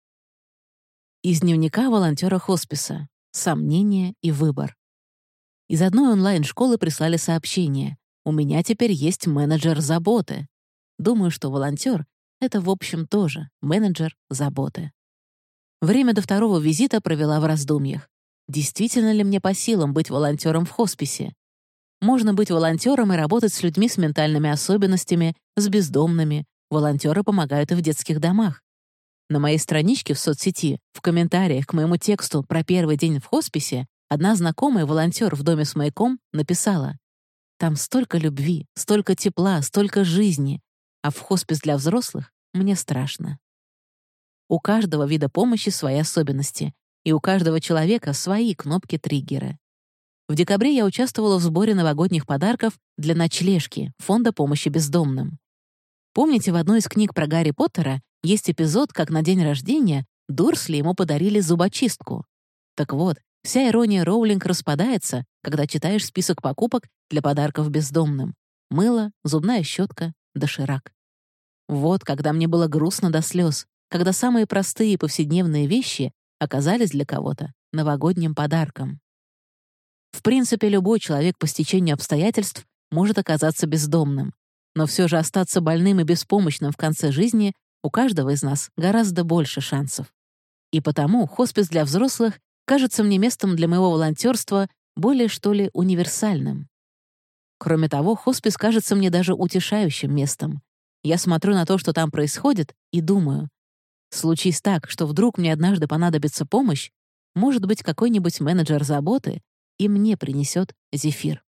Из дневника волонтера хосписа. Сомнения и выбор. Из одной онлайн-школы прислали сообщение. У меня теперь есть менеджер заботы. Думаю, что волонтер — это, в общем, тоже менеджер заботы. Время до второго визита провела в раздумьях. Действительно ли мне по силам быть волонтером в хосписе? Можно быть волонтером и работать с людьми с ментальными особенностями, с бездомными. Волонтеры помогают и в детских домах. На моей страничке в соцсети, в комментариях к моему тексту про первый день в хосписе, одна знакомая волонтер в доме с маяком написала: «Там столько любви, столько тепла, столько жизни, а в хоспис для взрослых мне страшно». У каждого вида помощи свои особенности, и у каждого человека свои кнопки-триггеры. В декабре я участвовала в сборе новогодних подарков для ночлежки Фонда помощи бездомным. Помните, в одной из книг про Гарри Поттера есть эпизод, как на день рождения Дурсли ему подарили зубочистку? Так вот, вся ирония Роулинг распадается, когда читаешь список покупок для подарков бездомным. Мыло, зубная щетка, доширак. Вот когда мне было грустно до слез, когда самые простые повседневные вещи оказались для кого-то новогодним подарком. В принципе, любой человек по стечению обстоятельств может оказаться бездомным. Но все же остаться больным и беспомощным в конце жизни у каждого из нас гораздо больше шансов. И потому хоспис для взрослых кажется мне местом для моего волонтерства более, что ли, универсальным. Кроме того, хоспис кажется мне даже утешающим местом. Я смотрю на то, что там происходит, и думаю, случись так, что вдруг мне однажды понадобится помощь, может быть, какой-нибудь менеджер заботы и мне принесет зефир.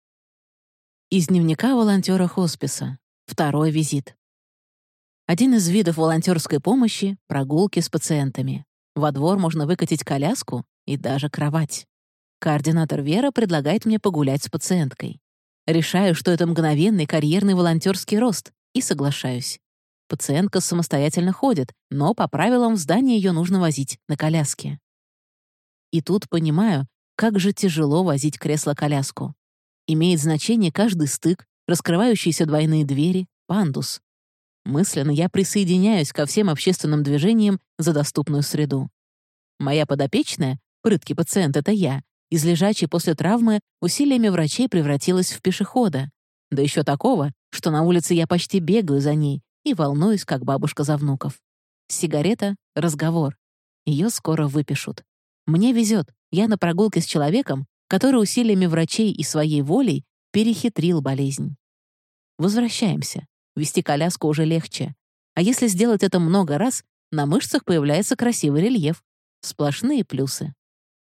Из дневника волонтера хосписа. Второй визит. Один из видов волонтерской помощи — прогулки с пациентами. Во двор можно выкатить коляску и даже кровать. Координатор Вера предлагает мне погулять с пациенткой. Решаю, что это мгновенный карьерный волонтерский рост, и соглашаюсь. Пациентка самостоятельно ходит, но по правилам в здание ее нужно возить на коляске. И тут понимаю, как же тяжело возить кресло-коляску. Имеет значение каждый стык, раскрывающиеся двойные двери, пандус. Мысленно я присоединяюсь ко всем общественным движениям за доступную среду. Моя подопечная, прыткий пациент — это я, Из лежачей после травмы усилиями врачей превратилась в пешехода. Да еще такого, что на улице я почти бегаю за ней и волнуюсь, как бабушка за внуков. Сигарета — разговор. Ее скоро выпишут. Мне везет, я на прогулке с человеком, который усилиями врачей и своей волей перехитрил болезнь. Возвращаемся. Вести коляску уже легче. А если сделать это много раз, на мышцах появляется красивый рельеф. Сплошные плюсы.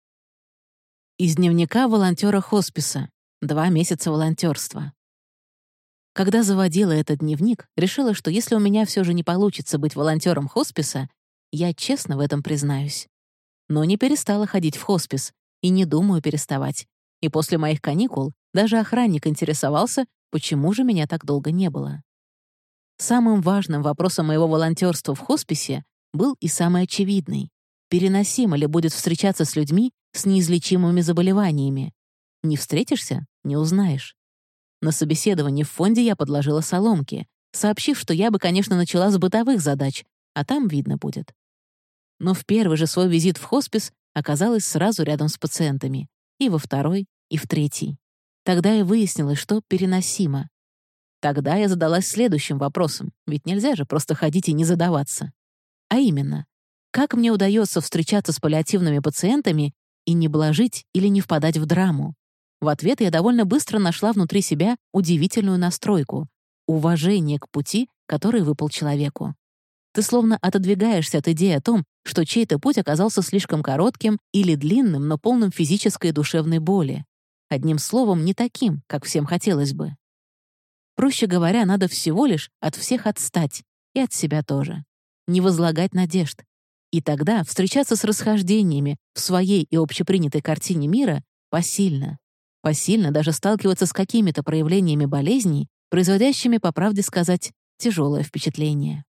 Из дневника волонтера хосписа. 2 месяца волонтерства. Когда заводила этот дневник, решила, что если у меня все же не получится быть волонтером хосписа, я честно в этом признаюсь. Но не перестала ходить в хоспис и не думаю переставать. И после моих каникул даже охранник интересовался, почему же меня так долго не было. Самым важным вопросом моего волонтерства в хосписе был и самый очевидный. Переносимо ли будет встречаться с людьми с неизлечимыми заболеваниями? Не встретишься — не узнаешь. На собеседовании в фонде я подложила соломки, сообщив, что я бы, конечно, начала с бытовых задач, а там видно будет. Но в первый же свой визит в хоспис оказалась сразу рядом с пациентами. И во второй, и в третий. Тогда и выяснилось, что переносимо. Тогда я задалась следующим вопросом, ведь нельзя же просто ходить и не задаваться. А именно, как мне удается встречаться с паллиативными пациентами и не блажить или не впадать в драму? В ответ я довольно быстро нашла внутри себя удивительную настройку — уважение к пути, который выпал человеку. Ты словно отодвигаешься от идеи о том, что чей-то путь оказался слишком коротким или длинным, но полным физической и душевной боли. Одним словом, не таким, как всем хотелось бы. Проще говоря, надо всего лишь от всех отстать, и от себя тоже. Не возлагать надежд. И тогда встречаться с расхождениями в своей и общепринятой картине мира посильно. Посильно даже сталкиваться с какими-то проявлениями болезней, производящими, по правде сказать, тяжелое впечатление.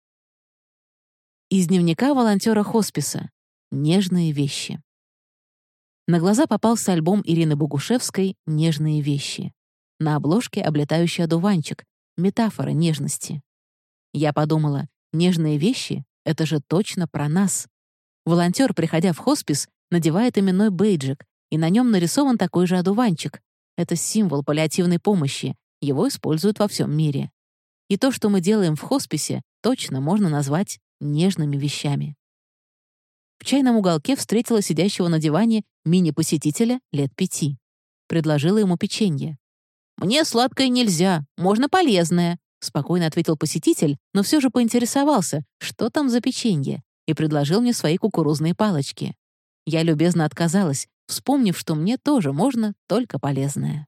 Из дневника волонтера хосписа. Нежные вещи. На глаза попался альбом Ирины Богушевской «Нежные вещи». На обложке облетающий одуванчик, метафора нежности. Я подумала, нежные вещи — это же точно про нас. Волонтер, приходя в хоспис, надевает именной бейджик, и на нем нарисован такой же одуванчик. Это символ паллиативной помощи, его используют во всем мире. И то, что мы делаем в хосписе, точно можно назвать нежными вещами. В чайном уголке встретила сидящего на диване мини-посетителя лет 5. Предложила ему печенье. «Мне сладкое нельзя, можно полезное», — спокойно ответил посетитель, но все же поинтересовался, что там за печенье, и предложил мне свои кукурузные палочки. Я любезно отказалась, вспомнив, что мне тоже можно только полезное.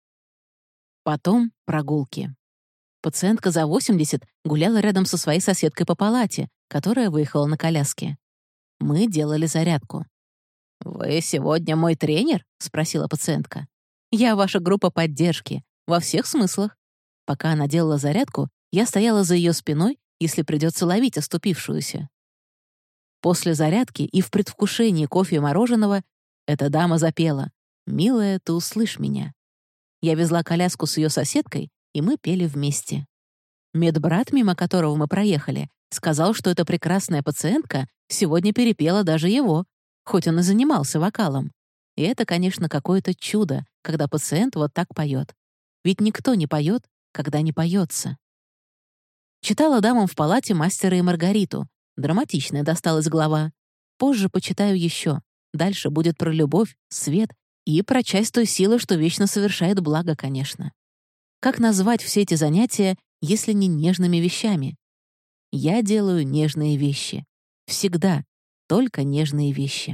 Потом прогулки. Пациентка за 80 гуляла рядом со своей соседкой по палате, которая выехала на коляске. Мы делали зарядку. «Вы сегодня мой тренер?» — спросила пациентка. «Я ваша группа поддержки, во всех смыслах». Пока она делала зарядку, я стояла за ее спиной, если придется ловить оступившуюся. После зарядки и в предвкушении кофе и мороженого эта дама запела «Милая, ты услышь меня». Я везла коляску с ее соседкой, и мы пели вместе. Медбрат, мимо которого мы проехали, сказал, что эта прекрасная пациентка сегодня перепела даже его, хоть он и занимался вокалом. И это, конечно, какое-то чудо, когда пациент вот так поет. Ведь никто не поет, когда не поется. Читала дамам в палате «Мастера и Маргариту». Драматичная досталась глава. Позже почитаю еще. Дальше будет про любовь, свет и про часть той силы, что вечно совершает благо, конечно. Как назвать все эти занятия, если не нежными вещами? Я делаю нежные вещи. Всегда. Только нежные вещи.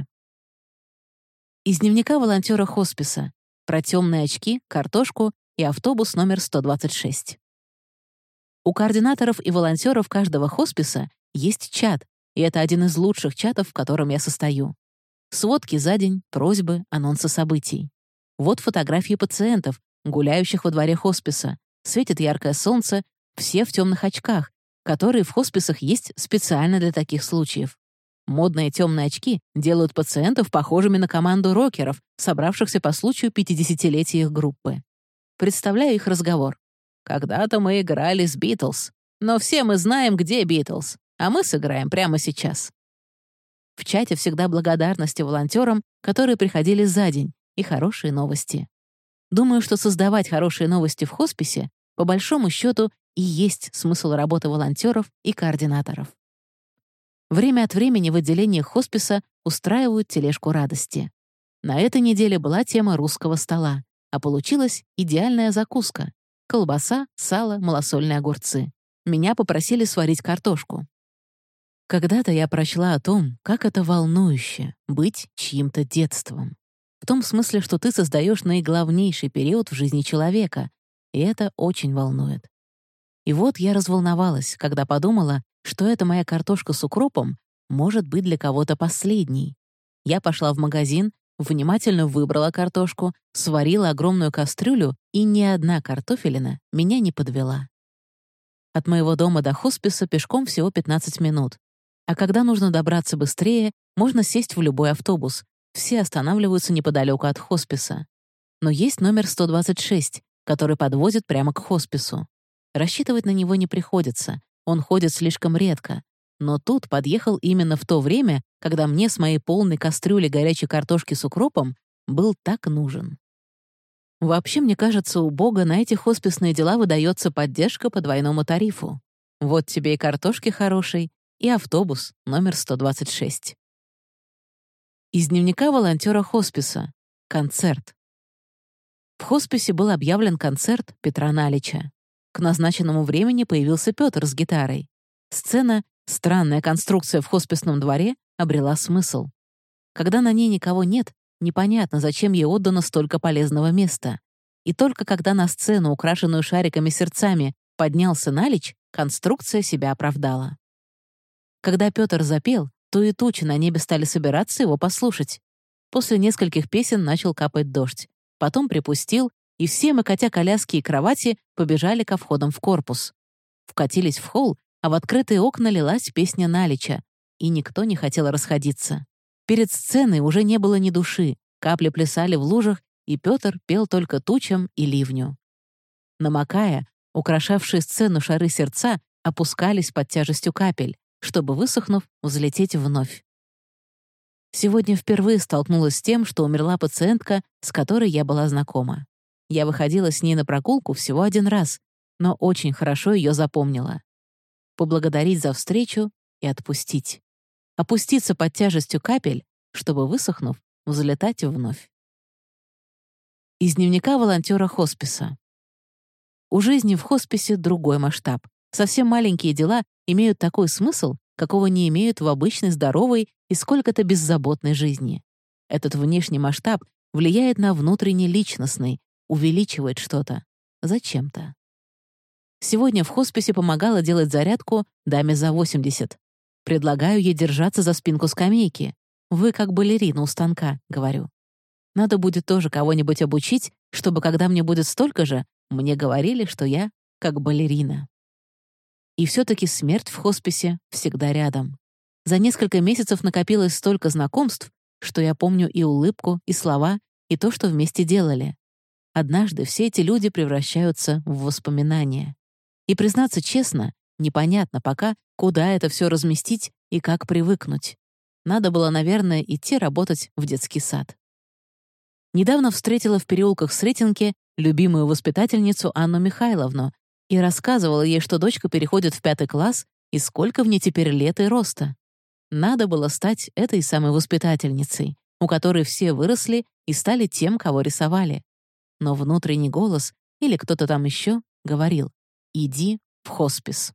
Из дневника волонтера хосписа. Про темные очки, картошку и автобус номер 126. У координаторов и волонтеров каждого хосписа есть чат, и это один из лучших чатов, в котором я состою. Сводки за день, просьбы, анонсы событий. Вот фотографии пациентов, гуляющих во дворе хосписа. Светит яркое солнце, все в темных очках, которые в хосписах есть специально для таких случаев. Модные темные очки делают пациентов похожими на команду рокеров, собравшихся по случаю 50-летия их группы. Представляю их разговор. «Когда-то мы играли с Битлз, но все мы знаем, где Битлз, а мы сыграем прямо сейчас». В чате всегда благодарности волонтерам, которые приходили за день, и хорошие новости. Думаю, что создавать хорошие новости в хосписе, по большому счету, и есть смысл работы волонтеров и координаторов. Время от времени в отделениях хосписа устраивают тележку радости. На этой неделе была тема русского стола, а получилась идеальная закуска — колбаса, сало, малосольные огурцы. Меня попросили сварить картошку. Когда-то я прочла о том, как это волнующе — быть чьим-то детством. В том смысле, что ты создаешь наиглавнейший период в жизни человека, и это очень волнует. И вот я разволновалась, когда подумала, что эта моя картошка с укропом может быть для кого-то последней. Я пошла в магазин, внимательно выбрала картошку, сварила огромную кастрюлю, и ни одна картофелина меня не подвела. От моего дома до хосписа пешком всего 15 минут. А когда нужно добраться быстрее, можно сесть в любой автобус. Все останавливаются неподалеку от хосписа. Но есть номер 126, который подвозит прямо к хоспису. Рассчитывать на него не приходится, он ходит слишком редко. Но тут подъехал именно в то время, когда мне с моей полной кастрюлей горячей картошки с укропом был так нужен. Вообще, мне кажется, у Бога на эти хосписные дела выдается поддержка по двойному тарифу. Вот тебе и картошки хорошей, и автобус номер 126. Из дневника волонтера хосписа. Концерт. В хосписе был объявлен концерт Петра Налича. К назначенному времени появился Петр с гитарой. Сцена, странная конструкция в хосписном дворе, обрела смысл. Когда на ней никого нет, непонятно, зачем ей отдано столько полезного места. И только когда на сцену, украшенную шариками-сердцами, поднялся Налич, конструкция себя оправдала. Когда Петр запел, то и тучи на небе стали собираться его послушать. После нескольких песен начал капать дождь. Потом припустил, и все мы, катя коляски и кровати, побежали ко входам в корпус. Вкатились в холл, а в открытые окна лилась песня Налича, и никто не хотел расходиться. Перед сценой уже не было ни души, капли плясали в лужах, и Петр пел только тучам и ливню. Намокая, украшавшие сцену шары сердца опускались под тяжестью капель, чтобы, высохнув, взлететь вновь. Сегодня впервые столкнулась с тем, что умерла пациентка, с которой я была знакома. Я выходила с ней на прогулку всего один раз, но очень хорошо ее запомнила. Поблагодарить за встречу и отпустить. Опуститься под тяжестью капель, чтобы, высохнув, взлетать вновь. Из дневника волонтера хосписа. У жизни в хосписе другой масштаб. Совсем маленькие дела имеют такой смысл, какого не имеют в обычной здоровой и сколько-то беззаботной жизни. Этот внешний масштаб влияет на внутренний личностный, увеличивает что-то. Зачем-то. Сегодня в хосписе помогала делать зарядку даме за 80. Предлагаю ей держаться за спинку скамейки. Вы как балерина у станка, говорю. Надо будет тоже кого-нибудь обучить, чтобы, когда мне будет столько же, мне говорили, что я как балерина. И все-таки смерть в хосписе всегда рядом. За несколько месяцев накопилось столько знакомств, что я помню и улыбку, и слова, и то, что вместе делали. Однажды все эти люди превращаются в воспоминания. И, признаться честно, непонятно пока, куда это все разместить и как привыкнуть. Надо было, наверное, идти работать в детский сад. Недавно встретила в переулках Сретенки любимую воспитательницу Анну Михайловну и рассказывала ей, что дочка переходит в 5 класс и сколько в ней теперь лет и роста. Надо было стать этой самой воспитательницей, у которой все выросли и стали тем, кого рисовали. Но внутренний голос, или кто-то там еще, говорил: «Иди в хоспис».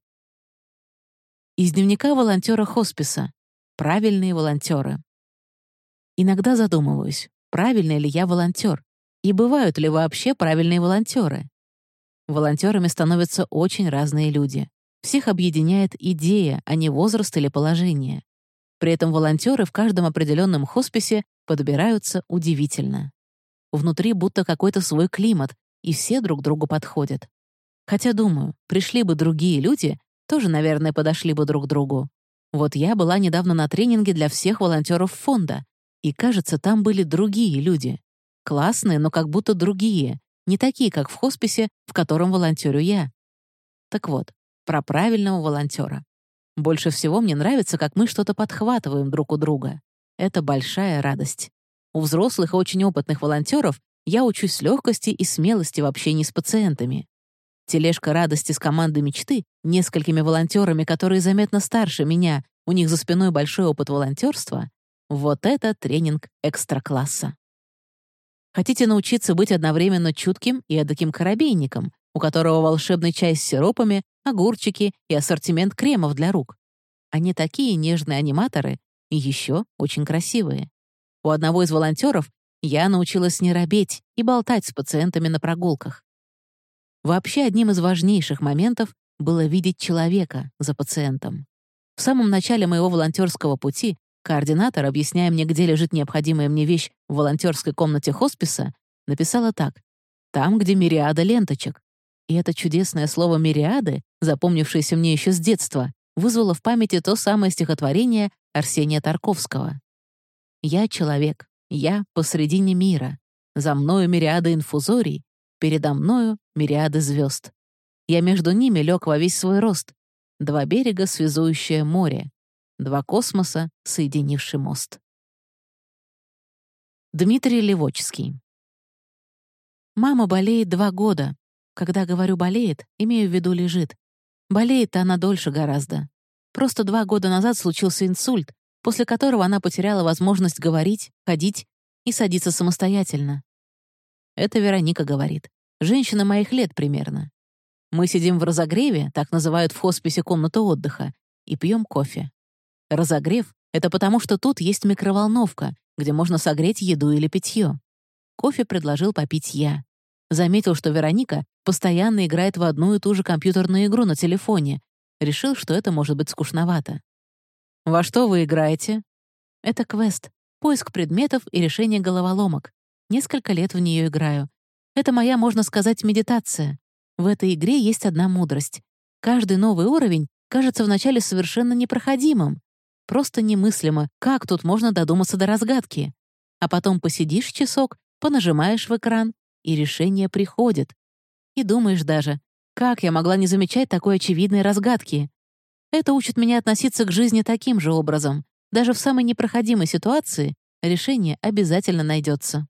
Из дневника волонтера хосписа. Правильные волонтеры. Иногда задумываюсь, правильный ли я волонтер, и бывают ли вообще правильные волонтеры. Волонтерами становятся очень разные люди. Всех объединяет идея, а не возраст или положение. При этом волонтеры в каждом определенном хосписе подбираются удивительно. Внутри будто какой-то свой климат, и все друг другу подходят. Хотя, думаю, пришли бы другие люди, тоже, наверное, подошли бы друг другу. Вот я была недавно на тренинге для всех волонтеров фонда, и, кажется, там были другие люди. Классные, но как будто другие, не такие, как в хосписе, в котором волонтерю я. Так вот, про правильного волонтера. Больше всего мне нравится, как мы что-то подхватываем друг у друга. Это большая радость. У взрослых и очень опытных волонтеров я учусь легкости и смелости в общении с пациентами. Тележка радости с командой мечты, несколькими волонтерами, которые заметно старше меня, у них за спиной большой опыт волонтерства — вот это тренинг экстра-класса. Хотите научиться быть одновременно чутким и эдаким коробейником, у которого волшебный чай с сиропами, огурчики и ассортимент кремов для рук? Они такие нежные аниматоры и еще очень красивые. У одного из волонтеров я научилась не робеть и болтать с пациентами на прогулках. Вообще, одним из важнейших моментов было видеть человека за пациентом. В самом начале моего волонтерского пути координатор, объясняя мне, где лежит необходимая мне вещь в волонтерской комнате хосписа, написала так: «Там, где мириада ленточек». И это чудесное слово «мириады», запомнившееся мне еще с детства, вызвало в памяти то самое стихотворение Арсения Тарковского. «Я человек, я посредине мира, за мною мириады инфузорий, передо мною мириады звезд. Я между ними лег во весь свой рост, два берега, связующее море, два космоса, соединивший мост». Дмитрий Левочский. Мама болеет 2 года. Когда говорю «болеет», имею в виду лежит. Болеет-то она дольше гораздо. Просто 2 года назад случился инсульт, после которого она потеряла возможность говорить, ходить и садиться самостоятельно. Это Вероника говорит. Женщина моих лет примерно. Мы сидим в разогреве, так называют в хосписе комнату отдыха, и пьем кофе. Разогрев — это потому, что тут есть микроволновка, где можно согреть еду или питье. Кофе предложил попить я. Заметил, что Вероника постоянно играет в одну и ту же компьютерную игру на телефоне. Решил, что это может быть скучновато. «Во что вы играете?» «Это квест. Поиск предметов и решение головоломок. Несколько лет в нее играю. Это моя, можно сказать, медитация. В этой игре есть одна мудрость. Каждый новый уровень кажется вначале совершенно непроходимым. Просто немыслимо, как тут можно додуматься до разгадки. А потом посидишь часок, понажимаешь в экран, и решение приходит. И думаешь даже, как я могла не замечать такой очевидной разгадки? Это учит меня относиться к жизни таким же образом. Даже в самой непроходимой ситуации решение обязательно найдется.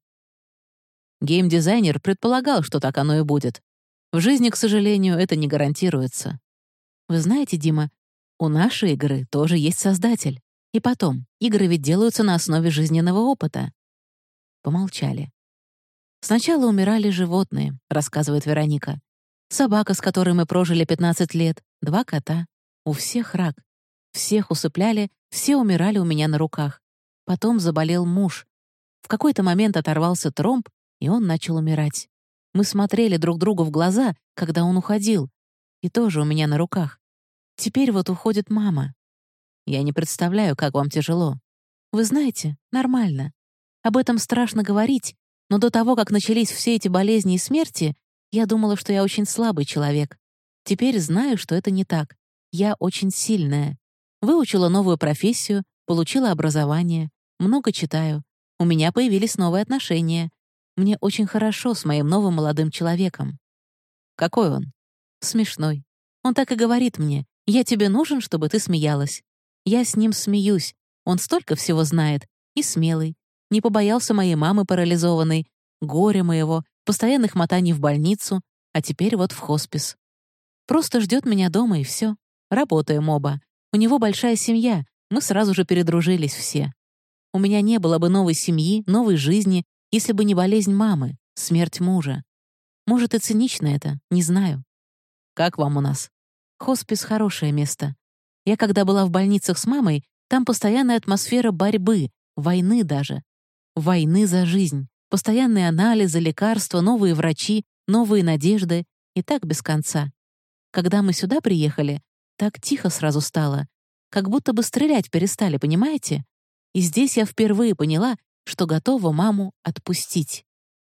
Геймдизайнер предполагал, что так оно и будет. В жизни, к сожалению, это не гарантируется. Вы знаете, Дима, у нашей игры тоже есть создатель. И потом, игры ведь делаются на основе жизненного опыта. Помолчали. «Сначала умирали животные», — рассказывает Вероника. «Собака, с которой мы прожили 15 лет, 2 кота. У всех рак. Всех усыпляли, все умирали у меня на руках. Потом заболел муж. В какой-то момент оторвался тромб, и он начал умирать. Мы смотрели друг другу в глаза, когда он уходил. И тоже у меня на руках. Теперь вот уходит мама. Я не представляю, как вам тяжело. Вы знаете, нормально. Об этом страшно говорить, но до того, как начались все эти болезни и смерти, я думала, что я очень слабый человек. Теперь знаю, что это не так. Я очень сильная. Выучила новую профессию, получила образование, много читаю. У меня появились новые отношения. Мне очень хорошо с моим новым молодым человеком». «Какой он?» «Смешной. Он так и говорит мне: я тебе нужен, чтобы ты смеялась. Я с ним смеюсь. Он столько всего знает. И смелый. Не побоялся моей мамы парализованной, горя моего, постоянных мотаний в больницу, а теперь вот в хоспис. Просто ждет меня дома, и все. Работаем оба. У него большая семья, мы сразу же передружились все. У меня не было бы новой семьи, новой жизни, если бы не болезнь мамы, смерть мужа. Может, и цинично это, не знаю. Как вам у нас? Хоспис — хорошее место. Я когда была в больницах с мамой, там постоянная атмосфера борьбы, войны даже. Войны за жизнь, постоянные анализы, лекарства, новые врачи, новые надежды, и так без конца. Когда мы сюда приехали, так тихо сразу стало, как будто бы стрелять перестали, понимаете? И здесь я впервые поняла, что готова маму отпустить.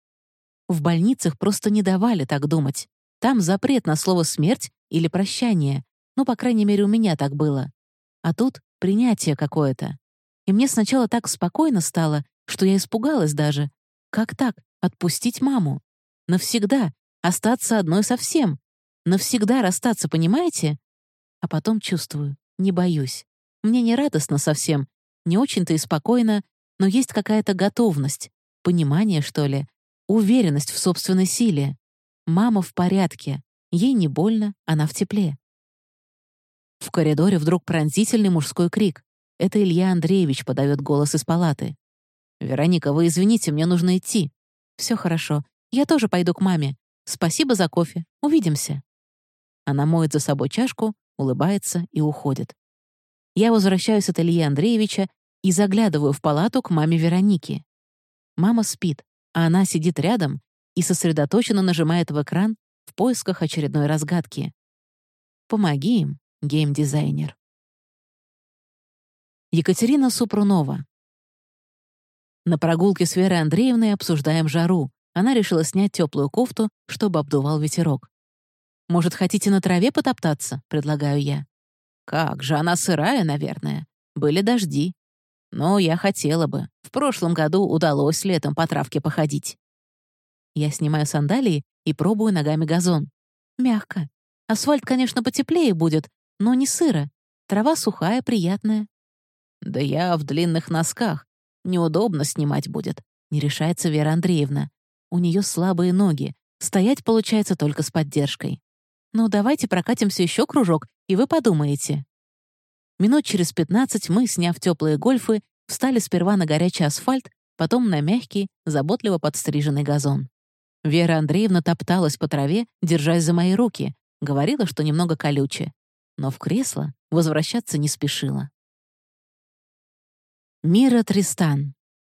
В больницах просто не давали так думать. Там запрет на слово «смерть» или «прощание». Ну, по крайней мере, у меня так было. А тут принятие какое-то. И мне сначала так спокойно стало, что я испугалась даже. Как так? Отпустить маму? Навсегда. Остаться одной совсем. Навсегда расстаться, понимаете? А потом чувствую, не боюсь. Мне не радостно совсем. Не очень-то и спокойно. но есть какая-то готовность, понимание, что ли, уверенность в собственной силе. Мама в порядке, ей не больно, она в тепле. В коридоре вдруг пронзительный мужской крик. Это Илья Андреевич подает голос из палаты. «Вероника, вы извините, мне нужно идти». «Все хорошо. Я тоже пойду к маме. Спасибо за кофе. Увидимся». Она моет за собой чашку, улыбается и уходит. Я возвращаюсь от Ильи Андреевича и заглядываю в палату к маме Вероники. Мама спит, а она сидит рядом и сосредоточенно нажимает в экран в поисках очередной разгадки. Помоги им, геймдизайнер. Екатерина Супрунова. На прогулке с Верой Андреевной обсуждаем жару. Она решила снять теплую кофту, чтобы обдувал ветерок. «Может, хотите на траве потоптаться?» — предлагаю я. «Как же, она сырая, наверное. Были дожди. Но я хотела бы. В прошлом году удалось летом по травке походить». Я снимаю сандалии и пробую ногами газон. Мягко. Асфальт, конечно, потеплее будет, но не сыро. Трава сухая, приятная. «Да я в длинных носках. Неудобно снимать будет», — не решается Вера Андреевна. У нее слабые ноги. Стоять получается только с поддержкой. «Ну, давайте прокатимся еще кружок, и вы подумаете». Минут через 15 мы, сняв теплые гольфы, встали сперва на горячий асфальт, потом на мягкий, заботливо подстриженный газон. Вера Андреевна топталась по траве, держась за мои руки, говорила, что немного колюче, но в кресло возвращаться не спешила. Мира Тристан.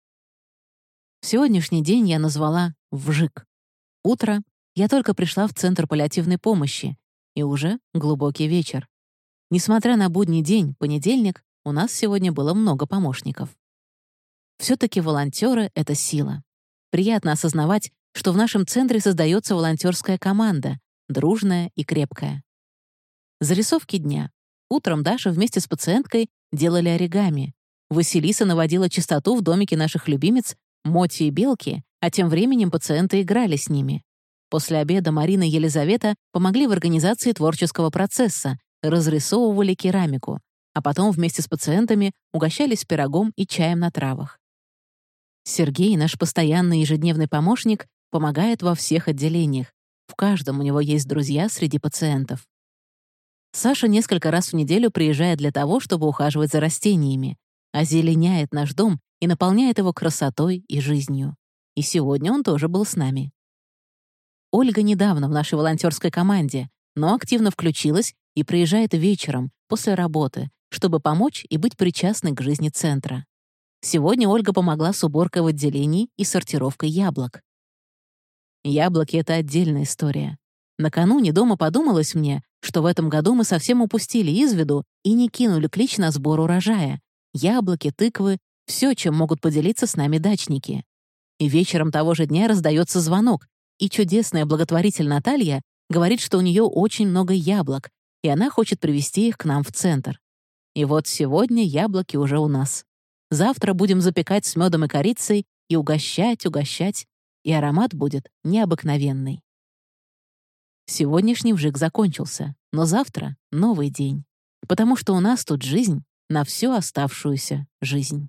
Сегодняшний день я назвала «вжик». Утро. Я только пришла в Центр паллиативной помощи, и уже глубокий вечер. Несмотря на будний день, понедельник, у нас сегодня было много помощников. Все-таки волонтеры — это сила. Приятно осознавать, что в нашем центре создается волонтерская команда, дружная и крепкая. Зарисовки дня. Утром Даша вместе с пациенткой делали оригами. Василиса наводила чистоту в домике наших любимец Моти и Белки, а тем временем пациенты играли с ними. После обеда Марина и Елизавета помогли в организации творческого процесса, разрисовывали керамику, а потом вместе с пациентами угощались пирогом и чаем на травах. Сергей, наш постоянный ежедневный помощник, помогает во всех отделениях. В каждом у него есть друзья среди пациентов. Саша несколько раз в неделю приезжает для того, чтобы ухаживать за растениями, озеленяет наш дом и наполняет его красотой и жизнью. И сегодня он тоже был с нами. Ольга недавно в нашей волонтерской команде, но активно включилась и приезжает вечером, после работы, чтобы помочь и быть причастной к жизни центра. Сегодня Ольга помогла с уборкой в отделении и сортировкой яблок. Яблоки — это отдельная история. Накануне дома подумалось мне, что в этом году мы совсем упустили из виду и не кинули клич на сбор урожая. Яблоки, тыквы — все, чем могут поделиться с нами дачники. И вечером того же дня раздается звонок, и чудесная благотворитель Наталья говорит, что у нее очень много яблок, и она хочет привезти их к нам в центр. И вот сегодня яблоки уже у нас. Завтра будем запекать с медом и корицей и угощать, и аромат будет необыкновенный. Сегодняшний вжик закончился, но завтра — новый день, потому что у нас тут жизнь на всю оставшуюся жизнь.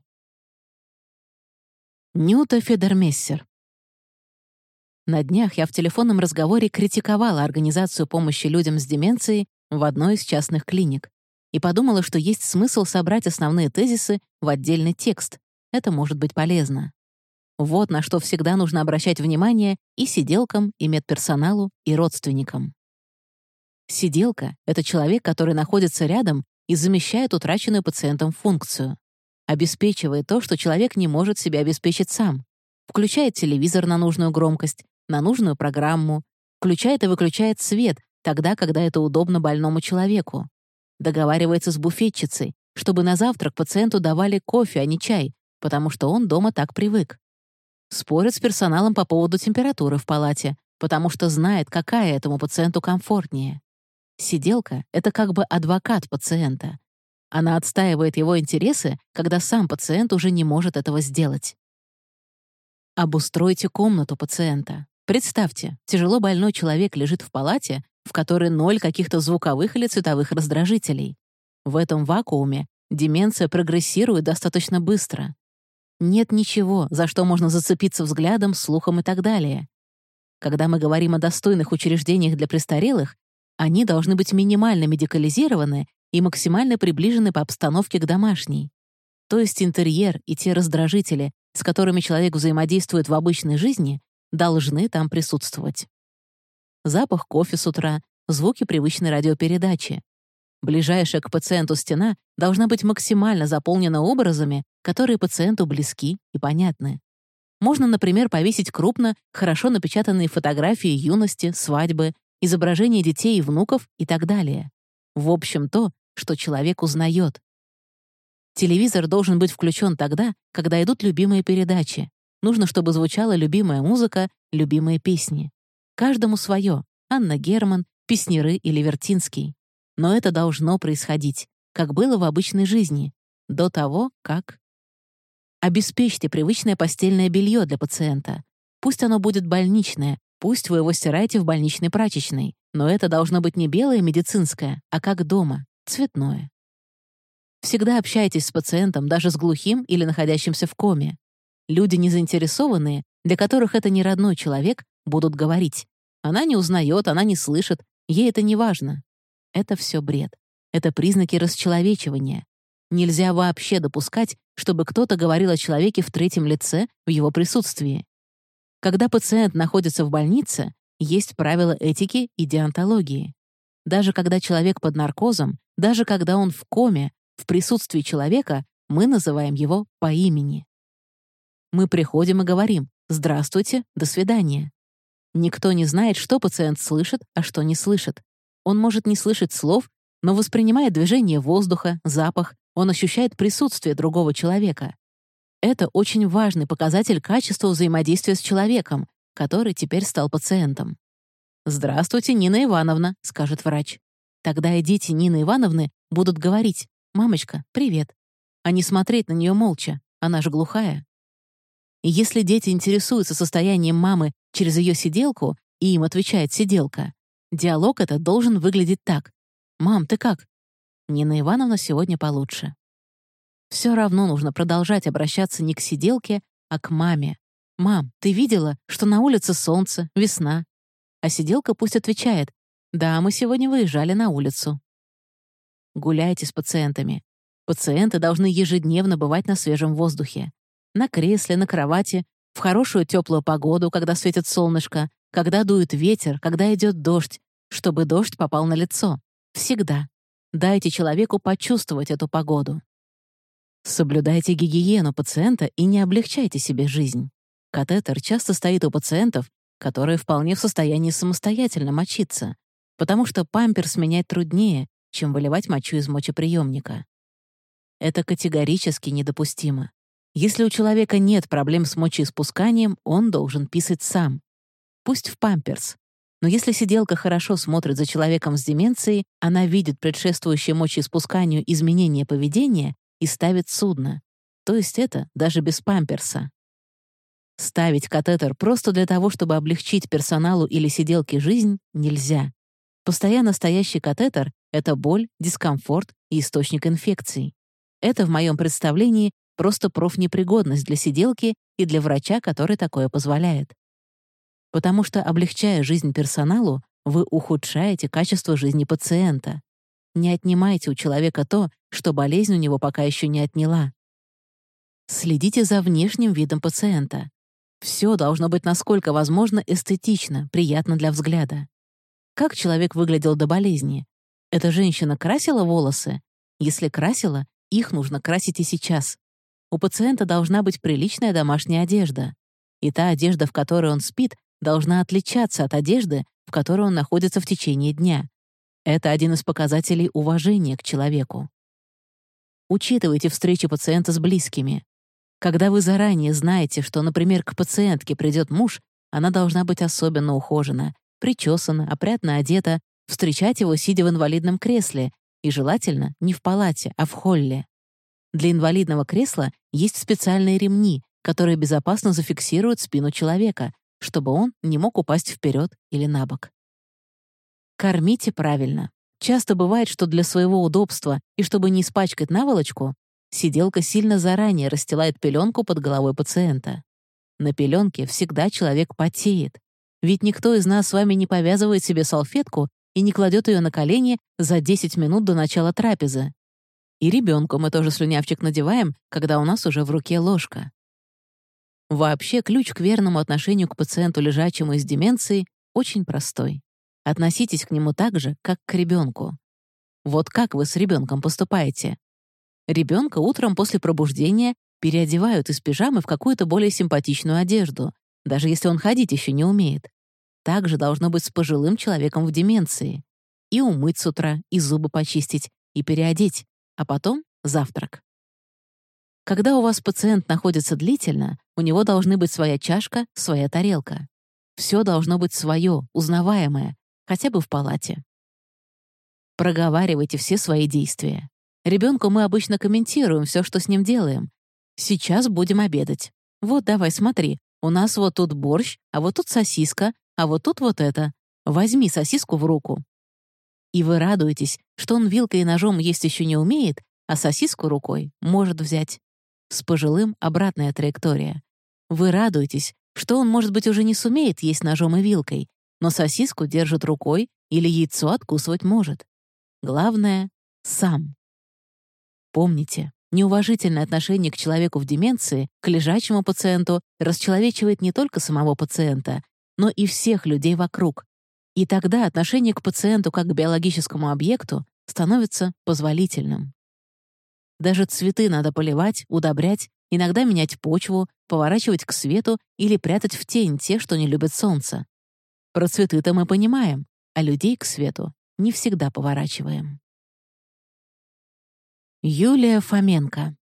Нюта Федермессер. На днях я в телефонном разговоре критиковала организацию помощи людям с деменцией в одной из частных клиник и подумала, что есть смысл собрать основные тезисы в отдельный текст. Это может быть полезно. Вот на что всегда нужно обращать внимание и сиделкам, и медперсоналу, и родственникам. Сиделка — это человек, который находится рядом и замещает утраченную пациентом функцию. Обеспечивает то, что человек не может себе обеспечить сам. Включает телевизор на нужную громкость, на нужную программу, включает и выключает свет тогда, когда это удобно больному человеку. Договаривается с буфетчицей, чтобы на завтрак пациенту давали кофе, а не чай, потому что он дома так привык. Спорит с персоналом по поводу температуры в палате, потому что знает, какая этому пациенту комфортнее. Сиделка — это как бы адвокат пациента. Она отстаивает его интересы, когда сам пациент уже не может этого сделать. Обустройте комнату пациента. Представьте, тяжело больной человек лежит в палате, в которой 0 каких-то звуковых или цветовых раздражителей. В этом вакууме деменция прогрессирует достаточно быстро. Нет ничего, за что можно зацепиться взглядом, слухом и так далее. Когда мы говорим о достойных учреждениях для престарелых, они должны быть минимально медикализированы и максимально приближены по обстановке к домашней. То есть интерьер и те раздражители, с которыми человек взаимодействует в обычной жизни, должны там присутствовать. Запах кофе с утра, звуки привычной радиопередачи. Ближайшая к пациенту стена должна быть максимально заполнена образами, которые пациенту близки и понятны. Можно, например, повесить крупно, хорошо напечатанные фотографии юности, свадьбы, изображения детей и внуков и так далее. В общем, то, что человек узнает. Телевизор должен быть включен тогда, когда идут любимые передачи. Нужно, чтобы звучала любимая музыка, любимые песни. Каждому свое. Анна Герман, Песняры или Вертинский. Но это должно происходить, как было в обычной жизни, до того, как... Обеспечьте привычное постельное белье для пациента. Пусть оно будет больничное, пусть вы его стираете в больничной прачечной, но это должно быть не белое медицинское, а как дома, цветное. Всегда общайтесь с пациентом, даже с глухим или находящимся в коме. Люди незаинтересованные, для которых это не родной человек, будут говорить: «Она не узнает, она не слышит, ей это не важно». Это все бред. Это признаки расчеловечивания. Нельзя вообще допускать, чтобы кто-то говорил о человеке в третьем лице в его присутствии. Когда пациент находится в больнице, есть правила этики и деонтологии. Даже когда человек под наркозом, даже когда он в коме, в присутствии человека мы называем его по имени. Мы приходим и говорим: «Здравствуйте, до свидания». Никто не знает, что пациент слышит, а что не слышит. Он может не слышать слов, но воспринимает движение воздуха, запах, он ощущает присутствие другого человека. Это очень важный показатель качества взаимодействия с человеком, который теперь стал пациентом. «Здравствуйте, Нина Ивановна», — скажет врач. Тогда и дети Нины Ивановны будут говорить: «Мамочка, привет», а не смотреть на нее молча, она же глухая. И если дети интересуются состоянием мамы через ее сиделку, и им отвечает сиделка, диалог этот должен выглядеть так: «Мам, ты как?» «Нина Ивановна сегодня получше». Все равно нужно продолжать обращаться не к сиделке, а к маме. «Мам, ты видела, что на улице солнце, весна?» А сиделка пусть отвечает: «Да, мы сегодня выезжали на улицу». Гуляйте с пациентами. Пациенты должны ежедневно бывать на свежем воздухе. На кресле, на кровати, в хорошую теплую погоду, когда светит солнышко, когда дует ветер, когда идет дождь, чтобы дождь попал на лицо. Всегда. Дайте человеку почувствовать эту погоду. Соблюдайте гигиену пациента и не облегчайте себе жизнь. Катетер часто стоит у пациентов, которые вполне в состоянии самостоятельно мочиться, потому что памперс менять труднее, чем выливать мочу из мочеприемника. Это категорически недопустимо. Если у человека нет проблем с мочеиспусканием, он должен писать сам. Пусть в памперс. Но если сиделка хорошо смотрит за человеком с деменцией, она видит предшествующее мочеиспусканию изменение поведения и ставит судно. То есть это даже без памперса. Ставить катетер просто для того, чтобы облегчить персоналу или сиделке жизнь, нельзя. Постоянно стоящий катетер — это боль, дискомфорт и источник инфекций. Это, в моем представлении, просто профнепригодность для сиделки и для врача, который такое позволяет. Потому что, облегчая жизнь персоналу, вы ухудшаете качество жизни пациента. Не отнимайте у человека то, что болезнь у него пока еще не отняла. Следите за внешним видом пациента. Все должно быть насколько возможно эстетично, приятно для взгляда. Как человек выглядел до болезни? Эта женщина красила волосы? Если красила, их нужно красить и сейчас. У пациента должна быть приличная домашняя одежда. И та одежда, в которой он спит, должна отличаться от одежды, в которой он находится в течение дня. Это один из показателей уважения к человеку. Учитывайте встречи пациента с близкими. Когда вы заранее знаете, что, например, к пациентке придет муж, она должна быть особенно ухожена, причесана, опрятно одета, встречать его, сидя в инвалидном кресле, и желательно не в палате, а в холле. Для инвалидного кресла есть специальные ремни, которые безопасно зафиксируют спину человека, чтобы он не мог упасть вперед или на бок. Кормите правильно. Часто бывает, что для своего удобства и чтобы не испачкать наволочку, Сиделка сильно заранее расстилает пеленку под головой пациента. На пеленке всегда человек потеет. Ведь никто из нас с вами не повязывает себе салфетку и не кладет ее на колени за 10 минут до начала трапезы. И ребенку мы тоже слюнявчик надеваем, когда у нас уже в руке ложка. Вообще, ключ к верному отношению к пациенту, лежачему с деменцией, очень простой. Относитесь к нему так же, как к ребенку. Вот как вы с ребенком поступаете? Ребенка утром после пробуждения переодевают из пижамы в какую-то более симпатичную одежду, даже если он ходить еще не умеет. Так же должно быть с пожилым человеком в деменции. И умыть с утра, и зубы почистить, и переодеть, а потом завтрак. Когда у вас пациент находится длительно, у него должны быть своя чашка, своя тарелка. Все должно быть свое, узнаваемое, хотя бы в палате. Проговаривайте все свои действия. Ребенку мы обычно комментируем все, что с ним делаем. Сейчас будем обедать. Вот давай, смотри, у нас вот тут борщ, а вот тут сосиска, а вот тут вот это. Возьми сосиску в руку. И вы радуетесь, что он вилкой и ножом есть еще не умеет, а сосиску рукой может взять. С пожилым обратная траектория. Вы радуетесь, что он, может быть, уже не сумеет есть ножом и вилкой, но сосиску держит рукой или яйцо откусывать может. Главное — сам. Помните, неуважительное отношение к человеку в деменции, к лежачему пациенту, расчеловечивает не только самого пациента, но и всех людей вокруг. И тогда отношение к пациенту как к биологическому объекту становится позволительным. Даже цветы надо поливать, удобрять, иногда менять почву, поворачивать к свету или прятать в тень те, что не любят солнце. Про цветы-то мы понимаем, а людей к свету не всегда поворачиваем. Юлия Фоменко.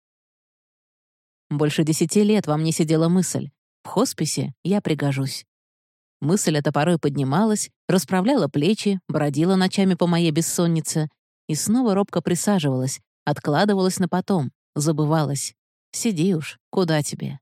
Больше 10 лет во мне сидела мысль: в хосписе я пригожусь. Мысль эта порой поднималась, расправляла плечи, бродила ночами по моей бессоннице и снова робко присаживалась, откладывалась на потом, забывалась. Сиди уж, куда тебе?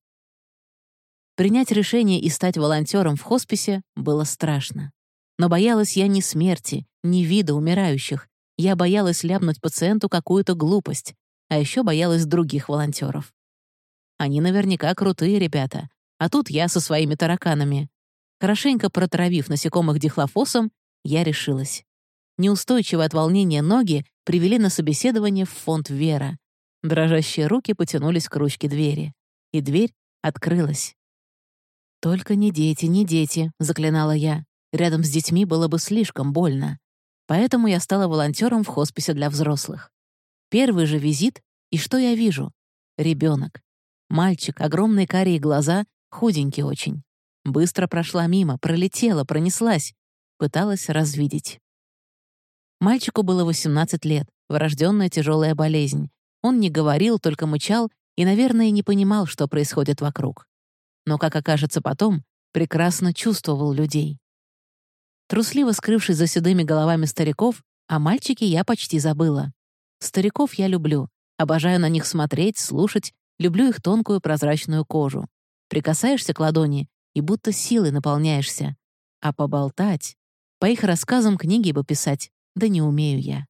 Принять решение и стать волонтером в хосписе было страшно. Но боялась я не смерти, не вида умирающих. Я боялась ляпнуть пациенту какую-то глупость, а еще боялась других волонтеров. Они наверняка крутые ребята, а тут я со своими тараканами. Хорошенько протравив насекомых дихлофосом, я решилась. Неустойчивые от волнения ноги привели на собеседование в фонд «Вера». Дрожащие руки потянулись к ручке двери. И дверь открылась. «Только не дети, не дети», — заклинала я. Рядом с детьми было бы слишком больно. Поэтому я стала волонтером в хосписе для взрослых. Первый же визит, и что я вижу? Ребенок. Мальчик, огромные карие глаза, худенький очень. Быстро прошла мимо, пролетела, пронеслась. Пыталась развидеть. Мальчику было 18 лет, врожденная тяжелая болезнь. Он не говорил, только мычал и, наверное, не понимал, что происходит вокруг. Но, как окажется потом, прекрасно чувствовал людей. Трусливо скрывшись за седыми головами стариков, о мальчике я почти забыла. Стариков я люблю, обожаю на них смотреть, слушать, люблю их тонкую прозрачную кожу. Прикасаешься к ладони и будто силой наполняешься. А поболтать, по их рассказам книги бы писать, да не умею я.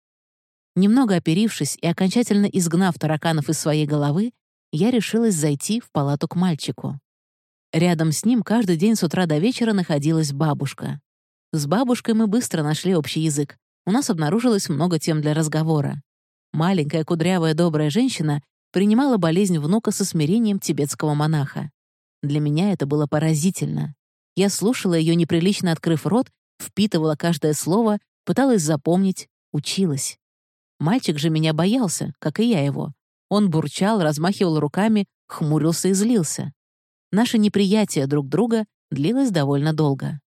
Немного оперившись и окончательно изгнав тараканов из своей головы, я решилась зайти в палату к мальчику. Рядом с ним каждый день с утра до вечера находилась бабушка. С бабушкой мы быстро нашли общий язык. У нас обнаружилось много тем для разговора. Маленькая, кудрявая, добрая женщина принимала болезнь внука со смирением тибетского монаха. Для меня это было поразительно. Я слушала ее, неприлично открыв рот, впитывала каждое слово, пыталась запомнить, училась. Мальчик же меня боялся, как и я его. Он бурчал, размахивал руками, хмурился и злился. Наше неприятие друг друга длилось довольно долго.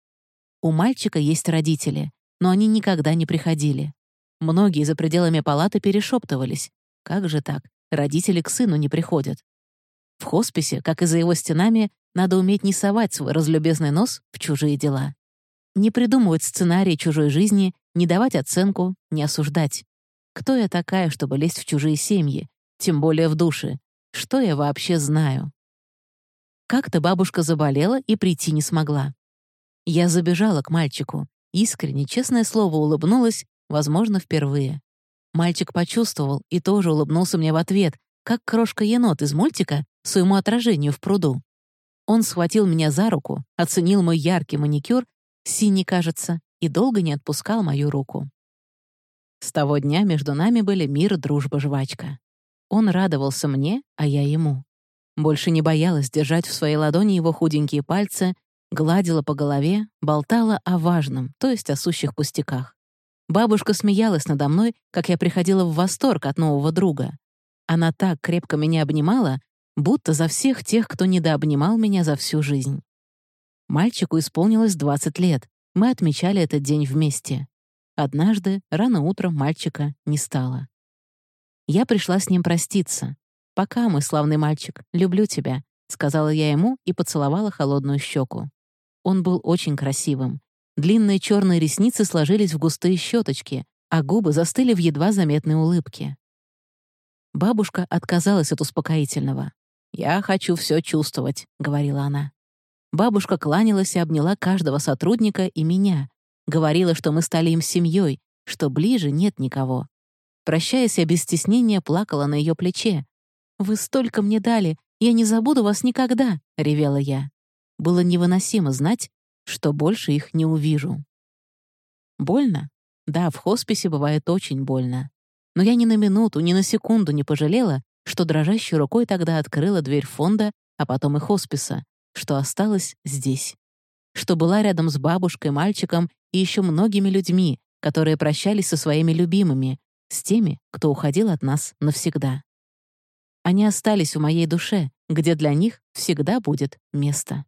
У мальчика есть родители, но они никогда не приходили. Многие за пределами палаты перешептывались. Как же так? Родители к сыну не приходят. В хосписе, как и за его стенами, надо уметь не совать свой разлюбезный нос в чужие дела. Не придумывать сценарий чужой жизни, не давать оценку, не осуждать. Кто я такая, чтобы лезть в чужие семьи, тем более в души? Что я вообще знаю? Как-то бабушка заболела и прийти не смогла. Я забежала к мальчику, искренне, честное слово, улыбнулась, возможно, впервые. Мальчик почувствовал и тоже улыбнулся мне в ответ, как крошка-енот из мультика своему отражению в пруду. Он схватил меня за руку, оценил мой яркий маникюр, синий, кажется, и долго не отпускал мою руку. С того дня между нами были мир, дружба, жвачка. Он радовался мне, а я ему. Больше не боялась держать в своей ладони его худенькие пальцы, гладила по голове, болтала о важном, то есть о сущих пустяках. Бабушка смеялась надо мной, как я приходила в восторг от нового друга. Она так крепко меня обнимала, будто за всех тех, кто недообнимал меня за всю жизнь. Мальчику исполнилось 20 лет. Мы отмечали этот день вместе. Однажды, рано утром, мальчика не стало. Я пришла с ним проститься. «Пока, мой славный мальчик, люблю тебя», — сказала я ему и поцеловала холодную щеку. Он был очень красивым. Длинные черные ресницы сложились в густые щеточки, а губы застыли в едва заметной улыбке. Бабушка отказалась от успокоительного. «Я хочу все чувствовать», — говорила она. Бабушка кланялась и обняла каждого сотрудника и меня. Говорила, что мы стали им семьей, что ближе нет никого. Прощаясь, я без стеснения плакала на ее плече. «Вы столько мне дали, я не забуду вас никогда», — ревела я. Было невыносимо знать, что больше их не увижу. Больно? Да, в хосписе бывает очень больно. Но я ни на минуту, ни на секунду не пожалела, что дрожащей рукой тогда открыла дверь фонда, а потом и хосписа, что осталась здесь. Что была рядом с бабушкой, мальчиком и еще многими людьми, которые прощались со своими любимыми, с теми, кто уходил от нас навсегда. Они остались в моей душе, где для них всегда будет место.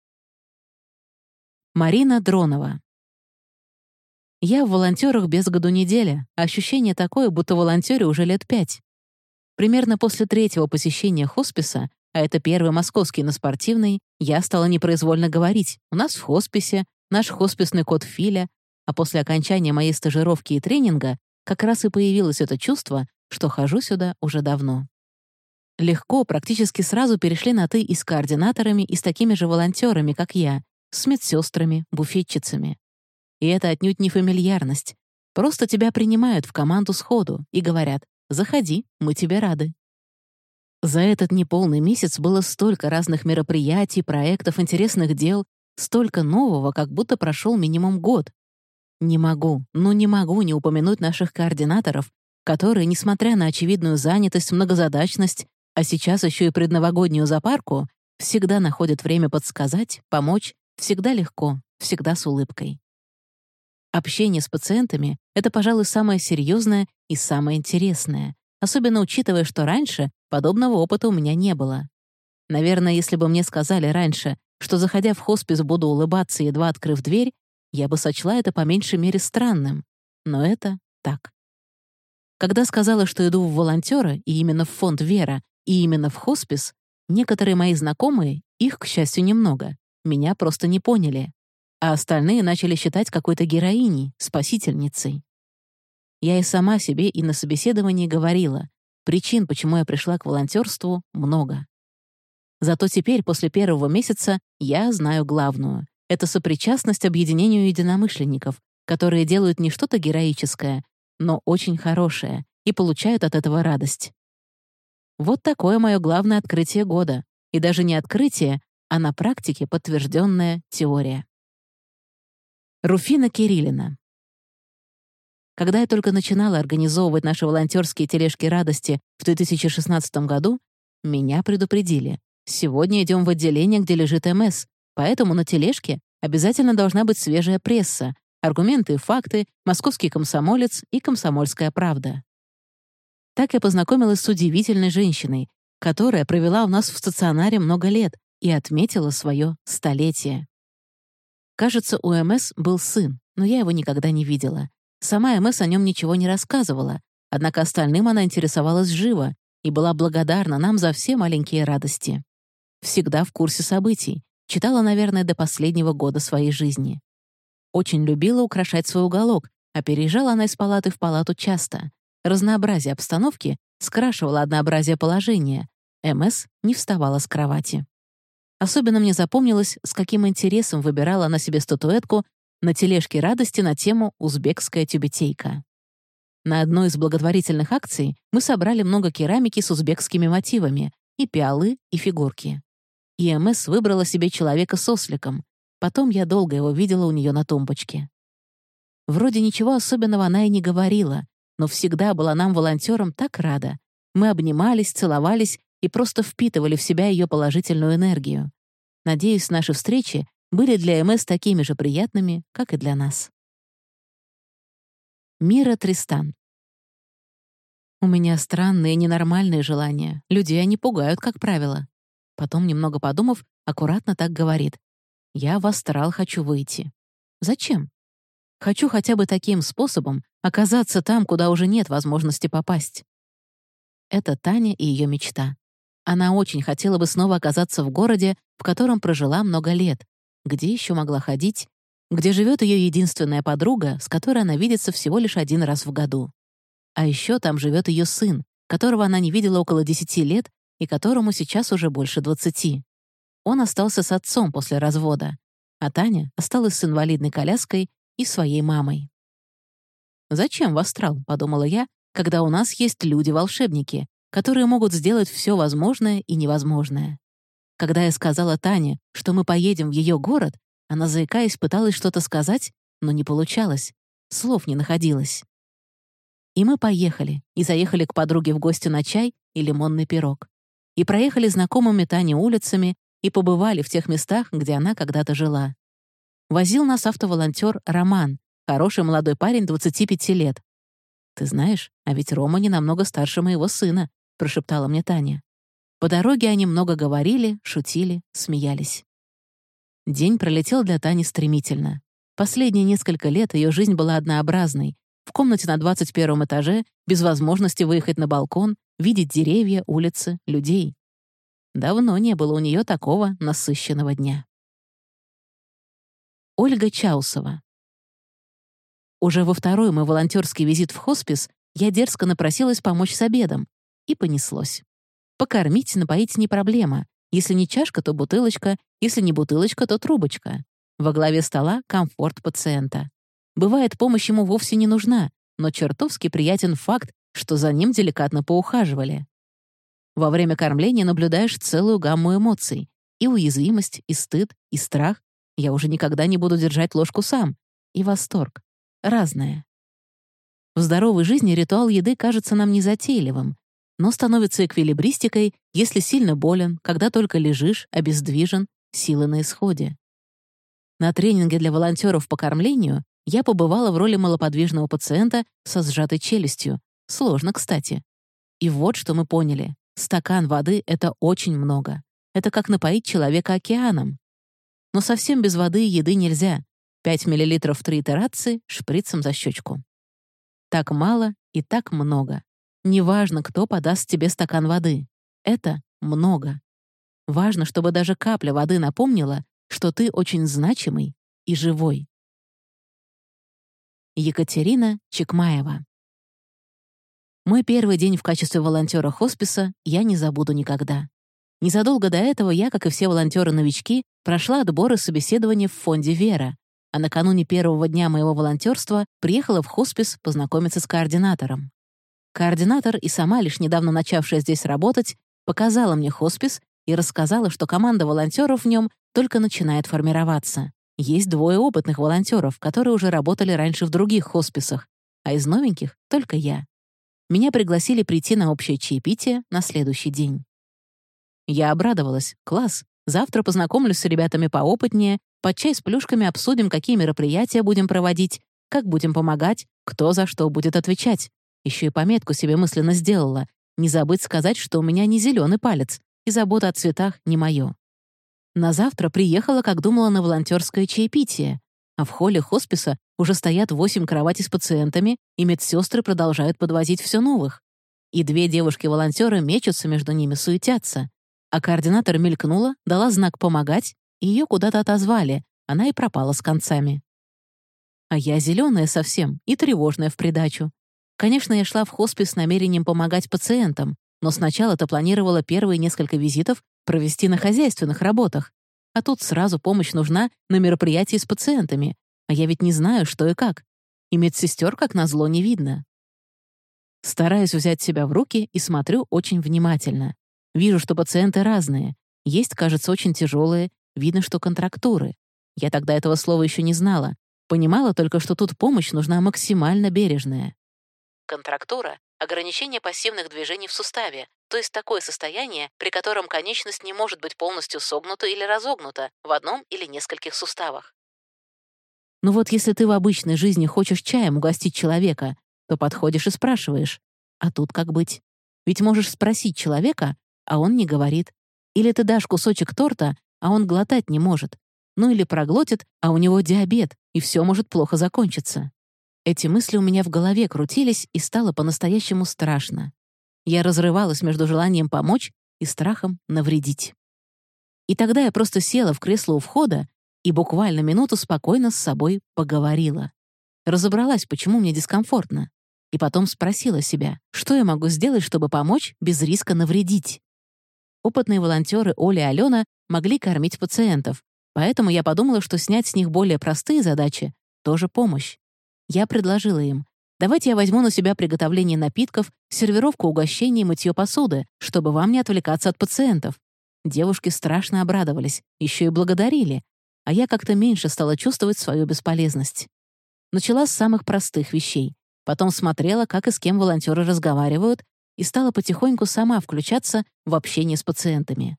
Марина Дронова. Я в волонтерах без году неделя, а ощущение такое, будто волонтерю уже лет 5. Примерно после 3-го посещения хосписа, а это первый московский на Спортивной, я стала непроизвольно говорить: «У нас в хосписе, наш хосписный кот Филя», а после окончания моей стажировки и тренинга как раз и появилось это чувство, что хожу сюда уже давно. Легко, практически сразу перешли на «ты» и с координаторами, и с такими же волонтерами, как я, с медсестрами, буфетчицами. И это отнюдь не фамильярность. Просто тебя принимают в команду сходу и говорят: «Заходи, мы тебе рады». За этот неполный месяц было столько разных мероприятий, проектов, интересных дел, столько нового, как будто прошел минимум год. Не могу не упомянуть наших координаторов, которые, несмотря на очевидную занятость, многозадачность, а сейчас еще и предновогоднюю запарку, всегда находят время подсказать, помочь, всегда легко, всегда с улыбкой. Общение с пациентами — это, пожалуй, самое серьезное и самое интересное, особенно учитывая, что раньше подобного опыта у меня не было. Наверное, если бы мне сказали раньше, что, заходя в хоспис, буду улыбаться, едва открыв дверь, я бы сочла это по меньшей мере странным. Но это так. Когда сказала, что иду в волонтеры, и именно в фонд «Вера», и именно в хоспис, некоторые мои знакомые, их, к счастью, немного, меня просто не поняли, а остальные начали считать какой-то героиней, спасительницей. Я и сама себе и на собеседовании говорила, причин, почему я пришла к волонтерству, много. Зато теперь, после 1-го месяца, я знаю главную — это сопричастность объединению единомышленников, которые делают не что-то героическое, но очень хорошее, и получают от этого радость. Вот такое мое главное открытие года. И даже не открытие, а на практике подтвержденная теория. Руфина Кириллина. Когда я только начинала организовывать наши волонтерские тележки радости в 2016 году, меня предупредили: сегодня идем в отделение, где лежит МС, поэтому на тележке обязательно должна быть свежая пресса, аргументы и факты, «Московский комсомолец» и «Комсомольская правда». Так я познакомилась с удивительной женщиной, которая провела у нас в стационаре много лет и отметила свое 100-летие. Кажется, у МС был сын, но я его никогда не видела. Сама МС о нем ничего не рассказывала, однако остальным она интересовалась живо и была благодарна нам за все маленькие радости. Всегда в курсе событий, читала, наверное, до последнего года своей жизни. Очень любила украшать свой уголок, а переезжала она из палаты в палату часто. Разнообразие обстановки скрашивало однообразие положения. МС не вставала с кровати. Особенно мне запомнилось, с каким интересом выбирала она себе статуэтку на тележке радости на тему «Узбекская тюбетейка». На одной из благотворительных акций мы собрали много керамики с узбекскими мотивами, и пиалы, и фигурки. И МС выбрала себе человека с осликом. Потом я долго его видела у нее на тумбочке. Вроде ничего особенного она и не говорила, но всегда была нам, волонтерам, так рада. Мы обнимались, целовались и просто впитывали в себя ее положительную энергию. Надеюсь, наши встречи были для МС такими же приятными, как и для нас. Мира Тристан. У меня странные, ненормальные желания. Людей они пугают, как правило. Потом, немного подумав, аккуратно так говорит. Я в астрал хочу выйти. Зачем? Хочу хотя бы таким способом оказаться там, куда уже нет возможности попасть. Это Таня и ее мечта. Она очень хотела бы снова оказаться в городе, в котором прожила много лет. Где еще могла ходить? Где живет ее единственная подруга, с которой она видится всего лишь один раз в году. А еще там живет ее сын, которого она не видела около 10 лет и которому сейчас уже больше 20. Он остался с отцом после развода, а Таня осталась с инвалидной коляской и своей мамой. «Зачем в астрал?» — подумала я, когда у нас есть люди-волшебники, которые могут сделать все возможное и невозможное. Когда я сказала Тане, что мы поедем в ее город, она, заикаясь, пыталась что-то сказать, но не получалось. Слов не находилось. И мы поехали, и заехали к подруге в гости на чай и лимонный пирог. И проехали знакомыми Тане улицами, и побывали в тех местах, где она когда-то жила. Возил нас автоволонтер Роман, хороший молодой парень 25 лет. «Ты знаешь, а ведь Рома не намного старше моего сына», — прошептала мне Таня. По дороге они много говорили, шутили, смеялись. День пролетел для Тани стремительно. Последние несколько лет ее жизнь была однообразной. В комнате на 21 этаже, без возможности выехать на балкон, видеть деревья, улицы, людей. Давно не было у нее такого насыщенного дня. Ольга Чаусова. Уже во второй мой волонтерский визит в хоспис я дерзко напросилась помочь с обедом. И понеслось. Покормить, напоить не проблема. Если не чашка, то бутылочка, если не бутылочка, то трубочка. Во главе стола комфорт пациента. Бывает, помощь ему вовсе не нужна, но чертовски приятен факт, что за ним деликатно поухаживали. Во время кормления наблюдаешь целую гамму эмоций. И уязвимость, и стыд, и страх. Я уже никогда не буду держать ложку сам. И восторг. Разное. В здоровой жизни ритуал еды кажется нам незатейливым, но становится эквилибристикой, если сильно болен, когда только лежишь, обездвижен, силы на исходе. На тренинге для волонтеров по кормлению я побывала в роли малоподвижного пациента со сжатой челюстью. Сложно, кстати. И вот что мы поняли. Стакан воды — это очень много. Это как напоить человека океаном. Но совсем без воды и еды нельзя. 5 мл в 3 итерации шприцем за щечку. Так мало и так много. Неважно, кто подаст тебе стакан воды. Это много. Важно, чтобы даже капля воды напомнила, что ты очень значимый и живой. Екатерина Чекмаева. Мой первый день в качестве волонтера хосписа я не забуду никогда. Незадолго до этого я, как и все волонтеры-новички, прошла отбор и собеседование в фонде «Вера», а накануне первого дня моего волонтерства приехала в хоспис познакомиться с координатором. Координатор и сама, лишь недавно начавшая здесь работать, показала мне хоспис и рассказала, что команда волонтеров в нем только начинает формироваться. Есть 2 опытных волонтеров, которые уже работали раньше в других хосписах, а из новеньких — только я. Меня пригласили прийти на общее чаепитие на следующий день. Я обрадовалась. Класс. Завтра познакомлюсь с ребятами поопытнее, под чай с плюшками обсудим, какие мероприятия будем проводить, как будем помогать, кто за что будет отвечать. Еще и пометку себе мысленно сделала. Не забыть сказать, что у меня не зеленый палец, и забота о цветах не мое. На завтра приехала, как думала, на волонтерское чаепитие, а в холле хосписа уже стоят 8 кроватей с пациентами, и медсестры продолжают подвозить все новых. И 2 девушки-волонтеры мечутся между ними, суетятся. А координатор мелькнула, дала знак «помогать», и ее куда-то отозвали, она и пропала с концами. А я зеленая совсем и тревожная в придачу. Конечно, я шла в хоспис с намерением помогать пациентам, но сначала-то планировала первые несколько визитов провести на хозяйственных работах. А тут сразу помощь нужна на мероприятии с пациентами, а я ведь не знаю, что и как. И медсестер, как назло, не видно. Стараюсь взять себя в руки и смотрю очень внимательно. Вижу, что пациенты разные. Есть, кажется, очень тяжелые, видно, что контрактуры. Я тогда этого слова еще не знала. Понимала только, что тут помощь нужна максимально бережная. Контрактура — ограничение пассивных движений в суставе, то есть такое состояние, при котором конечность не может быть полностью согнута или разогнута в одном или нескольких суставах. Но вот если ты в обычной жизни хочешь чаем угостить человека, то подходишь и спрашиваешь, а тут как быть? Ведь можешь спросить человека, а он не говорит. Или ты дашь кусочек торта, а он глотать не может. Ну или проглотит, а у него диабет, и все может плохо закончиться. Эти мысли у меня в голове крутились, и стало по-настоящему страшно. Я разрывалась между желанием помочь и страхом навредить. И тогда я просто села в кресло у входа и буквально минуту спокойно с собой поговорила. Разобралась, почему мне дискомфортно. И потом спросила себя, что я могу сделать, чтобы помочь без риска навредить. Опытные волонтеры Оля и Алена могли кормить пациентов, поэтому я подумала, что снять с них более простые задачи — тоже помощь. Я предложила им: давайте я возьму на себя приготовление напитков, сервировку угощений и мытье посуды, чтобы вам не отвлекаться от пациентов. Девушки страшно обрадовались, еще и благодарили, а я как-то меньше стала чувствовать свою бесполезность. Начала с самых простых вещей, потом смотрела, как и с кем волонтеры разговаривают, и стала потихоньку сама включаться в общение с пациентами.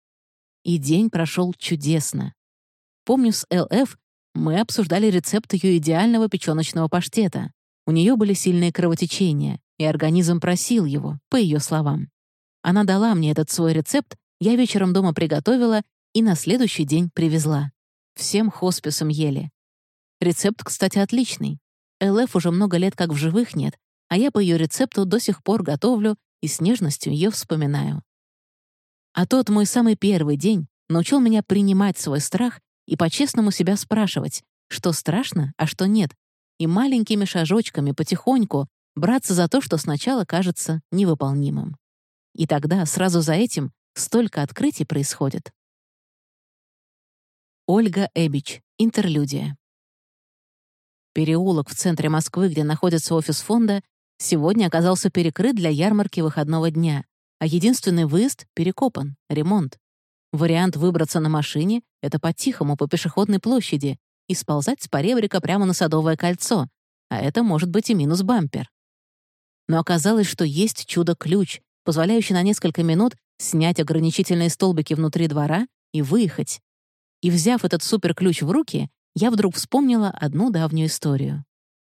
И день прошел чудесно. Помню, с ЛФ мы обсуждали рецепт ее идеального печёночного паштета. У нее были сильные кровотечения, и организм просил его, по ее словам. Она дала мне этот свой рецепт, я вечером дома приготовила и на следующий день привезла. Всем хосписом ели. Рецепт, кстати, отличный. ЛФ уже много лет как в живых нет, а я по ее рецепту до сих пор готовлю и с нежностью ее вспоминаю. А тот мой самый первый день научил меня принимать свой страх и по-честному себя спрашивать, что страшно, а что нет, и маленькими шажочками потихоньку браться за то, что сначала кажется невыполнимым. И тогда сразу за этим столько открытий происходит. Ольга Эбич. Интерлюдия. Переулок в центре Москвы, где находится офис фонда, сегодня оказался перекрыт для ярмарки выходного дня, а единственный выезд перекопан, ремонт. Вариант выбраться на машине — это по-тихому по пешеходной площади и сползать с поребрика прямо на Садовое кольцо, а это может быть и минус-бампер. Но оказалось, что есть чудо-ключ, позволяющий на несколько минут снять ограничительные столбики внутри двора и выехать. И, взяв этот суперключ в руки, я вдруг вспомнила одну давнюю историю.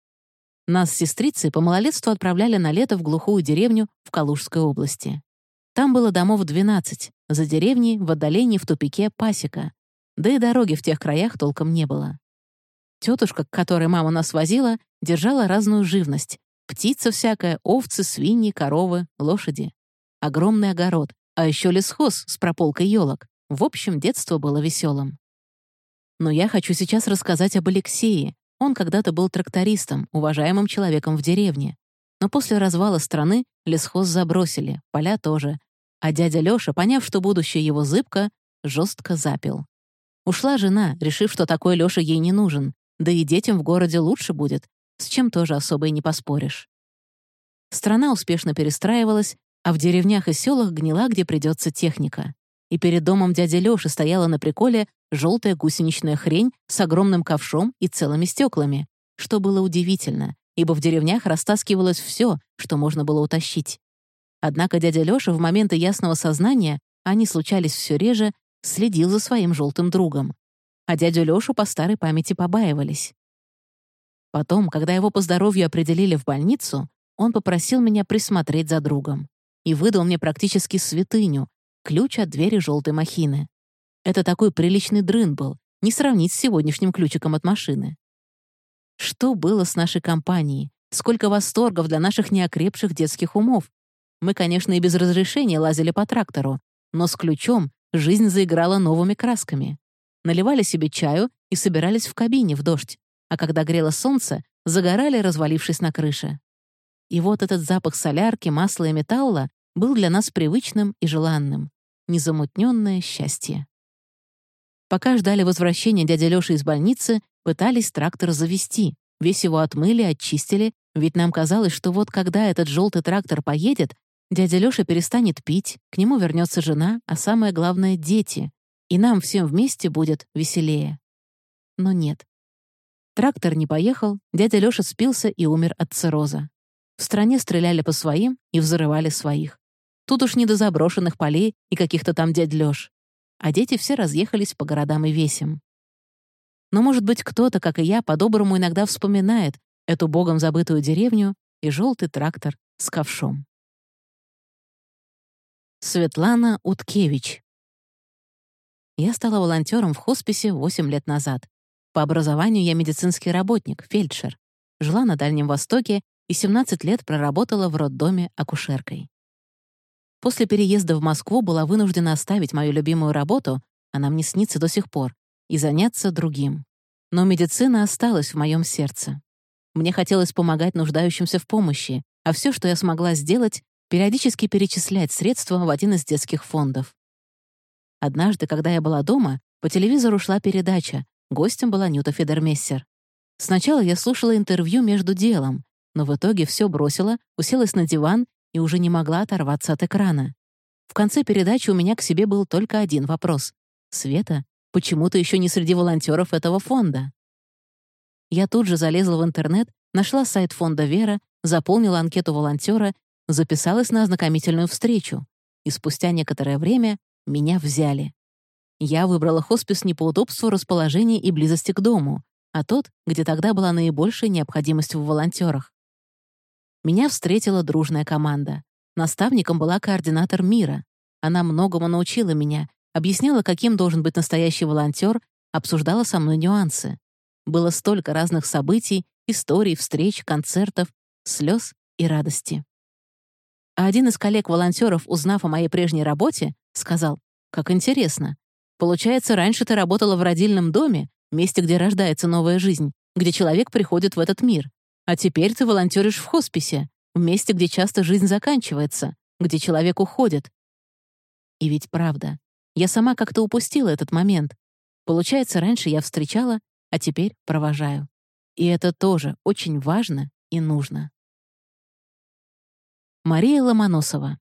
Нас с сестрицей по малолетству отправляли на лето в глухую деревню в Калужской области. Там было домов 12, за деревней, в отдалении, в тупике, пасека. Да и дороги в тех краях толком не было. Тетушка, к которой мама нас возила, держала разную живность. Птица всякая, овцы, свиньи, коровы, лошади. Огромный огород, а еще лесхоз с прополкой елок. В общем, детство было веселым. Но я хочу сейчас рассказать об Алексее. Он когда-то был трактористом, уважаемым человеком в деревне. Но после развала страны лесхоз забросили, поля тоже. А дядя Лёша, поняв, что будущее его зыбко, жестко запил. Ушла жена, решив, что такой Лёша ей не нужен, да и детям в городе лучше будет, с чем тоже особо и не поспоришь. Страна успешно перестраивалась, а в деревнях и селах гнила, где придется техника. И перед домом дяди Лёши стояла на приколе желтая гусеничная хрень с огромным ковшом и целыми стеклами, что было удивительно, ибо в деревнях растаскивалось все, что можно было утащить. Однако дядя Лёша в моменты ясного сознания, они случались все реже, следил за своим желтым другом. А дядю Лёшу по старой памяти побаивались. Потом, когда его по здоровью определили в больницу, он попросил меня присмотреть за другом и выдал мне практически святыню — ключ от двери желтой махины. Это такой приличный дрын был, не сравнить с сегодняшним ключиком от машины. Что было с нашей компанией? Сколько восторгов для наших неокрепших детских умов. Мы, конечно, и без разрешения лазили по трактору, но с ключом жизнь заиграла новыми красками. Наливали себе чаю и собирались в кабине в дождь, а когда грело солнце, загорали, развалившись на крыше. И вот этот запах солярки, масла и металла был для нас привычным и желанным. Незамутненное счастье. Пока ждали возвращения дяди Лёши из больницы, пытались трактор завести, Весь его отмыли, очистили, ведь нам казалось, что вот когда этот желтый трактор поедет, дядя Лёша перестанет пить, к нему вернется жена, а самое главное — дети, и нам всем вместе будет веселее. Но нет. Трактор не поехал, дядя Лёша спился и умер от цирроза. В стране стреляли по своим и взрывали своих. Тут уж не до заброшенных полей и каких-то там дядь Лёш. А дети все разъехались по городам и весям. Но, может быть, кто-то, как и я, по-доброму иногда вспоминает эту богом забытую деревню и желтый трактор с ковшом. Светлана Уткевич. Я стала волонтером в хосписе 8 лет назад. По образованию я медицинский работник, фельдшер. Жила на Дальнем Востоке и 17 лет проработала в роддоме акушеркой. После переезда в Москву была вынуждена оставить мою любимую работу, она мне снится до сих пор, и заняться другим. Но медицина осталась в моем сердце. Мне хотелось помогать нуждающимся в помощи, а все, что я смогла сделать, периодически перечислять средства в один из детских фондов. Однажды, когда я была дома, по телевизору шла передача, гостем была Нюта Федермессер. Сначала я слушала интервью между делом, но в итоге все бросила, уселась на диван и уже не могла оторваться от экрана. В конце передачи у меня к себе был только один вопрос. «Света, почему ты еще не среди волонтеров этого фонда?» Я тут же залезла в интернет, нашла сайт фонда «Вера», заполнила анкету волонтера, записалась на ознакомительную встречу, и спустя некоторое время меня взяли. Я выбрала хоспис не по удобству расположения и близости к дому, а тот, где тогда была наибольшая необходимость в волонтерах. Меня встретила дружная команда. Наставником была координатор Мира. Она многому научила меня, объясняла, каким должен быть настоящий волонтер, обсуждала со мной нюансы. Было столько разных событий, историй, встреч, концертов, слез и радости. А один из коллег-волонтеров, узнав о моей прежней работе, сказал: «Как интересно. Получается, раньше ты работала в родильном доме, месте, где рождается новая жизнь, где человек приходит в этот мир. А теперь ты волонтеришь в хосписе, в месте, где часто жизнь заканчивается, где человек уходит». И ведь правда. Я сама как-то упустила этот момент. Получается, раньше я встречала, а теперь провожаю. И это тоже очень важно и нужно. Мария Ломоносова.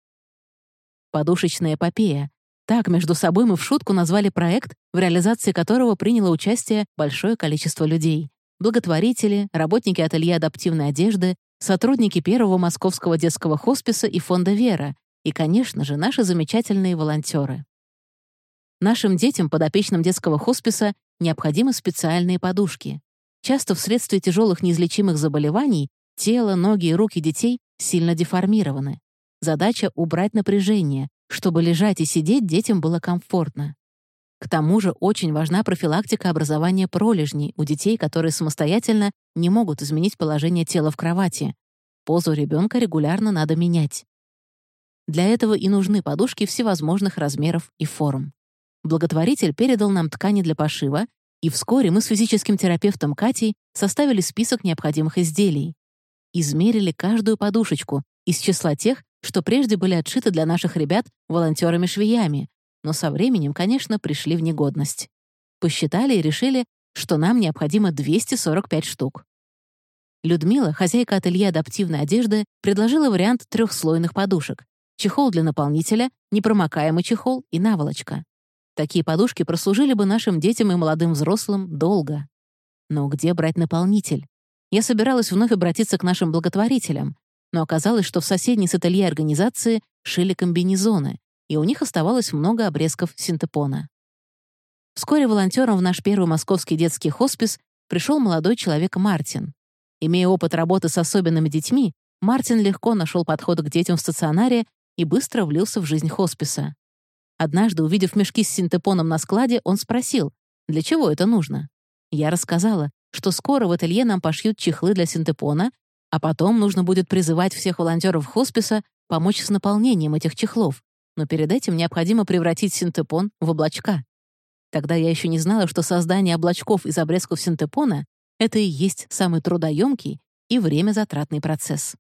«Подушечная эпопея». Так между собой мы в шутку назвали проект, в реализации которого приняло участие большое количество людей. Благотворители, работники ателье адаптивной одежды, сотрудники первого московского детского хосписа и фонда «Вера» и, конечно же, наши замечательные волонтеры. Нашим детям, подопечным детского хосписа, необходимы специальные подушки. Часто вследствие тяжелых неизлечимых заболеваний тело, ноги и руки детей сильно деформированы. Задача — убрать напряжение, чтобы лежать и сидеть детям было комфортно. К тому же очень важна профилактика образования пролежней у детей, которые самостоятельно не могут изменить положение тела в кровати. Позу ребенка регулярно надо менять. Для этого и нужны подушки всевозможных размеров и форм. Благотворитель передал нам ткани для пошива, и вскоре мы с физическим терапевтом Катей составили список необходимых изделий. Измерили каждую подушечку из числа тех, что прежде были отшиты для наших ребят волонтерами-швеями, но со временем, конечно, пришли в негодность. Посчитали и решили, что нам необходимо 245 штук. Людмила, хозяйка ателье адаптивной одежды, предложила вариант трехслойных подушек: чехол для наполнителя, непромокаемый чехол и наволочка. Такие подушки прослужили бы нашим детям и молодым взрослым долго. Но где брать наполнитель? Я собиралась вновь обратиться к нашим благотворителям, но оказалось, что в соседней с ателье организации шили комбинезоны, и у них оставалось много обрезков синтепона. Вскоре волонтером в наш первый московский детский хоспис пришел молодой человек Мартин. Имея опыт работы с особенными детьми, Мартин легко нашел подход к детям в стационаре и быстро влился в жизнь хосписа. Однажды, увидев мешки с синтепоном на складе, он спросил, для чего это нужно. Я рассказала, что скоро в ателье нам пошьют чехлы для синтепона, а потом нужно будет призывать всех волонтеров хосписа помочь с наполнением этих чехлов, но перед этим необходимо превратить синтепон в облачка. Тогда я еще не знала, что создание облачков из обрезков синтепона — это и есть самый трудоемкий и времязатратный процесс.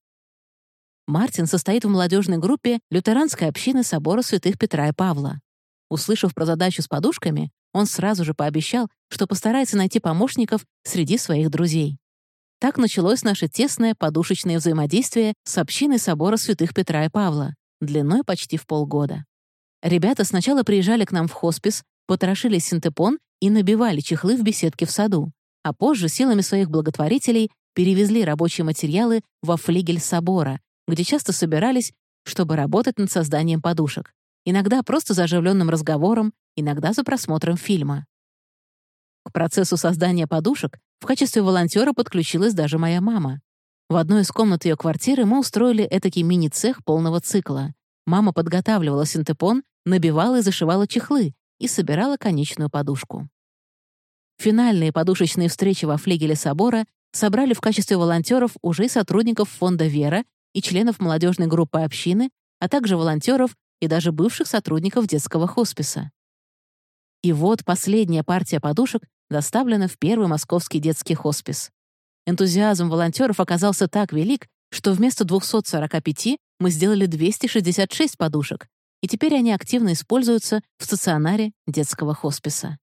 Мартин состоит в молодежной группе лютеранской общины собора святых Петра и Павла. Услышав про задачу с подушками, он сразу же пообещал, что постарается найти помощников среди своих друзей. Так началось наше тесное подушечное взаимодействие с общиной собора святых Петра и Павла, длиной почти в полгода. Ребята сначала приезжали к нам в хоспис, потрошили синтепон и набивали чехлы в беседке в саду, а позже силами своих благотворителей перевезли рабочие материалы во флигель собора, где часто собирались, чтобы работать над созданием подушек. Иногда просто за оживленным разговором, иногда за просмотром фильма. К процессу создания подушек в качестве волонтера подключилась даже моя мама. В одной из комнат ее квартиры мы устроили этакий мини-цех полного цикла. Мама подготавливала синтепон, набивала и зашивала чехлы и собирала конечную подушку. Финальные подушечные встречи во флигеле собора собрали в качестве волонтеров уже и сотрудников фонда «Вера» и членов молодежной группы общины, а также волонтеров и даже бывших сотрудников детского хосписа. И вот последняя партия подушек доставлена в первый московский детский хоспис. Энтузиазм волонтеров оказался так велик, что вместо 245 мы сделали 266 подушек, и теперь они активно используются в стационаре детского хосписа.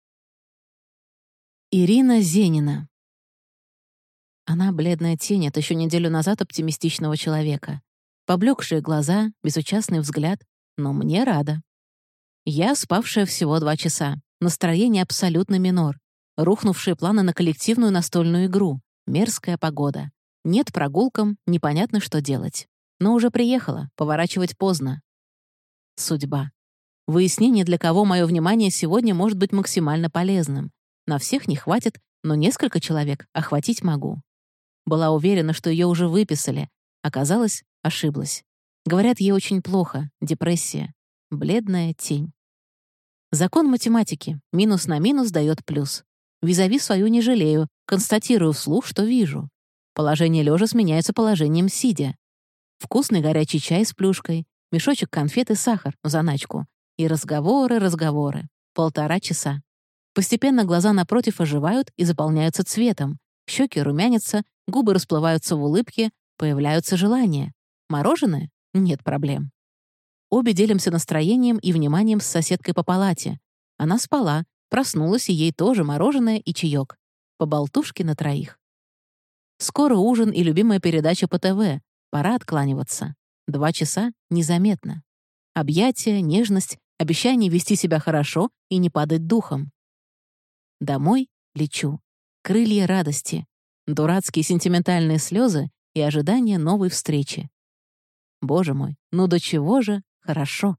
Ирина Зенина. Она бледная тень от еще неделю назад оптимистичного человека. Поблекшие глаза, безучастный взгляд, но мне рада. Я, спавшая всего 2 часа, настроение абсолютно минор, рухнувшие планы на коллективную настольную игру, мерзкая погода. Нет прогулкам, непонятно, что делать. Но уже приехала, поворачивать поздно. Судьба. Выяснение, для кого мое внимание сегодня может быть максимально полезным. На всех не хватит, но несколько человек охватить могу. Была уверена, что ее уже выписали. Оказалось, ошиблась. Говорят, ей очень плохо, депрессия. Бледная тень. Закон математики. Минус на минус дает плюс. Визави свою не жалею, констатирую вслух, что вижу. Положение лежа сменяется положением сидя. Вкусный горячий чай с плюшкой, мешочек конфет и сахар в заначку. И разговоры. 1,5 часа. Постепенно глаза напротив оживают и заполняются цветом. Щеки румянятся, губы расплываются в улыбке, появляются желания. Мороженое? Нет проблем. Обе делимся настроением и вниманием с соседкой по палате. Она спала, проснулась, и ей тоже мороженое и чаек. Поболтушки на 3. Скоро ужин и любимая передача по ТВ. Пора откланиваться. 2 часа незаметно. Объятия, нежность, обещание вести себя хорошо и не падать духом. Домой лечу. Крылья радости. Дурацкие сентиментальные слезы и ожидание новой встречи. Боже мой, ну до чего же хорошо.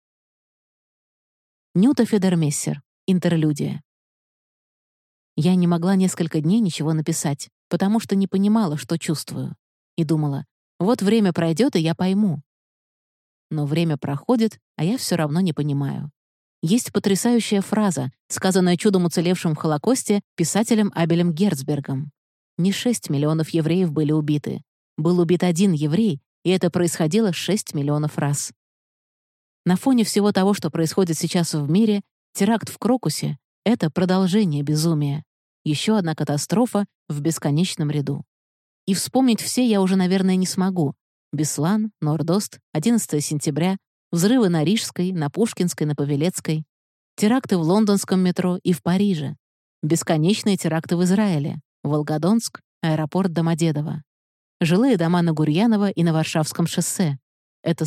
Нюта Федермессер. Интерлюдия. Я не могла несколько дней ничего написать, потому что не понимала, что чувствую. И думала, вот время пройдет, и я пойму. Но время проходит, а я все равно не понимаю. Есть потрясающая фраза, сказанная чудом уцелевшим в Холокосте писателем Абелем Герцбергом. Не 6 миллионов евреев были убиты. Был убит 1 еврей, и это происходило 6 миллионов раз. На фоне всего того, что происходит сейчас в мире, теракт в Крокусе — это продолжение безумия. Еще одна катастрофа в бесконечном ряду. И вспомнить все я уже, наверное, не смогу. Беслан, Нордост, 11 сентября, взрывы на Рижской, на Пушкинской, на Павелецкой, теракты в лондонском метро и в Париже, бесконечные теракты в Израиле, Волгодонск, аэропорт Домодедово, жилые дома на Гурьянова и на Варшавском шоссе. Это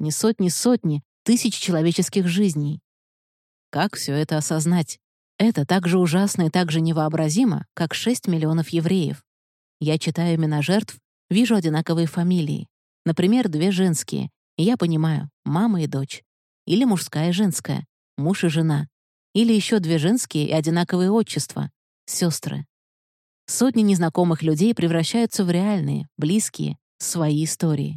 сотни тысяч человеческих жизней. Как все это осознать? Это так же ужасно и так же невообразимо, как 6 миллионов евреев. Я читаю имена жертв, вижу одинаковые фамилии. Например, 2 женские, и я понимаю, мама и дочь. Или мужская и женская, муж и жена. Или еще 2 женские и одинаковые отчества, сестры. Сотни незнакомых людей превращаются в реальные, близкие, свои истории.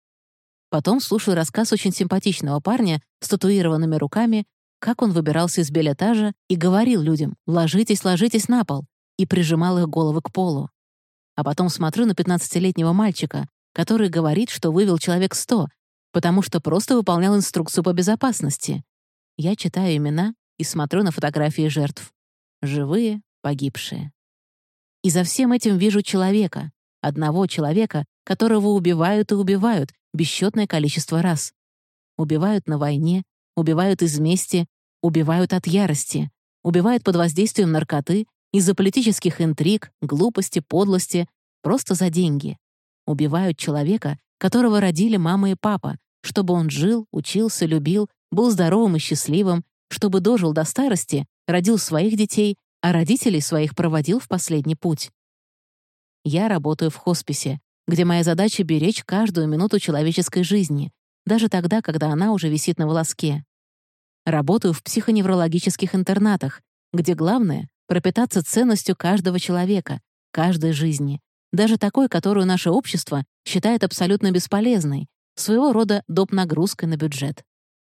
Потом слушаю рассказ очень симпатичного парня с татуированными руками, как он выбирался из бельэтажа и говорил людям «ложитесь, ложитесь на пол», и прижимал их головы к полу. А потом смотрю на 15-летнего мальчика, который говорит, что вывел человек 100, потому что просто выполнял инструкцию по безопасности. Я читаю имена и смотрю на фотографии жертв. Живые, погибшие. И за всем этим вижу человека, одного человека, которого убивают и убивают бесчетное количество раз. Убивают на войне, убивают из мести, убивают от ярости, убивают под воздействием наркоты, из-за политических интриг, глупости, подлости, просто за деньги. Убивают человека, которого родили мама и папа, чтобы он жил, учился, любил, был здоровым и счастливым, чтобы дожил до старости, родил своих детей, а родителей своих проводил в последний путь. Я работаю в хосписе, где моя задача — беречь каждую минуту человеческой жизни, даже тогда, когда она уже висит на волоске. Работаю в психоневрологических интернатах, где главное — пропитаться ценностью каждого человека, каждой жизни, даже такой, которую наше общество считает абсолютно бесполезной, своего рода доп. Нагрузкой на бюджет.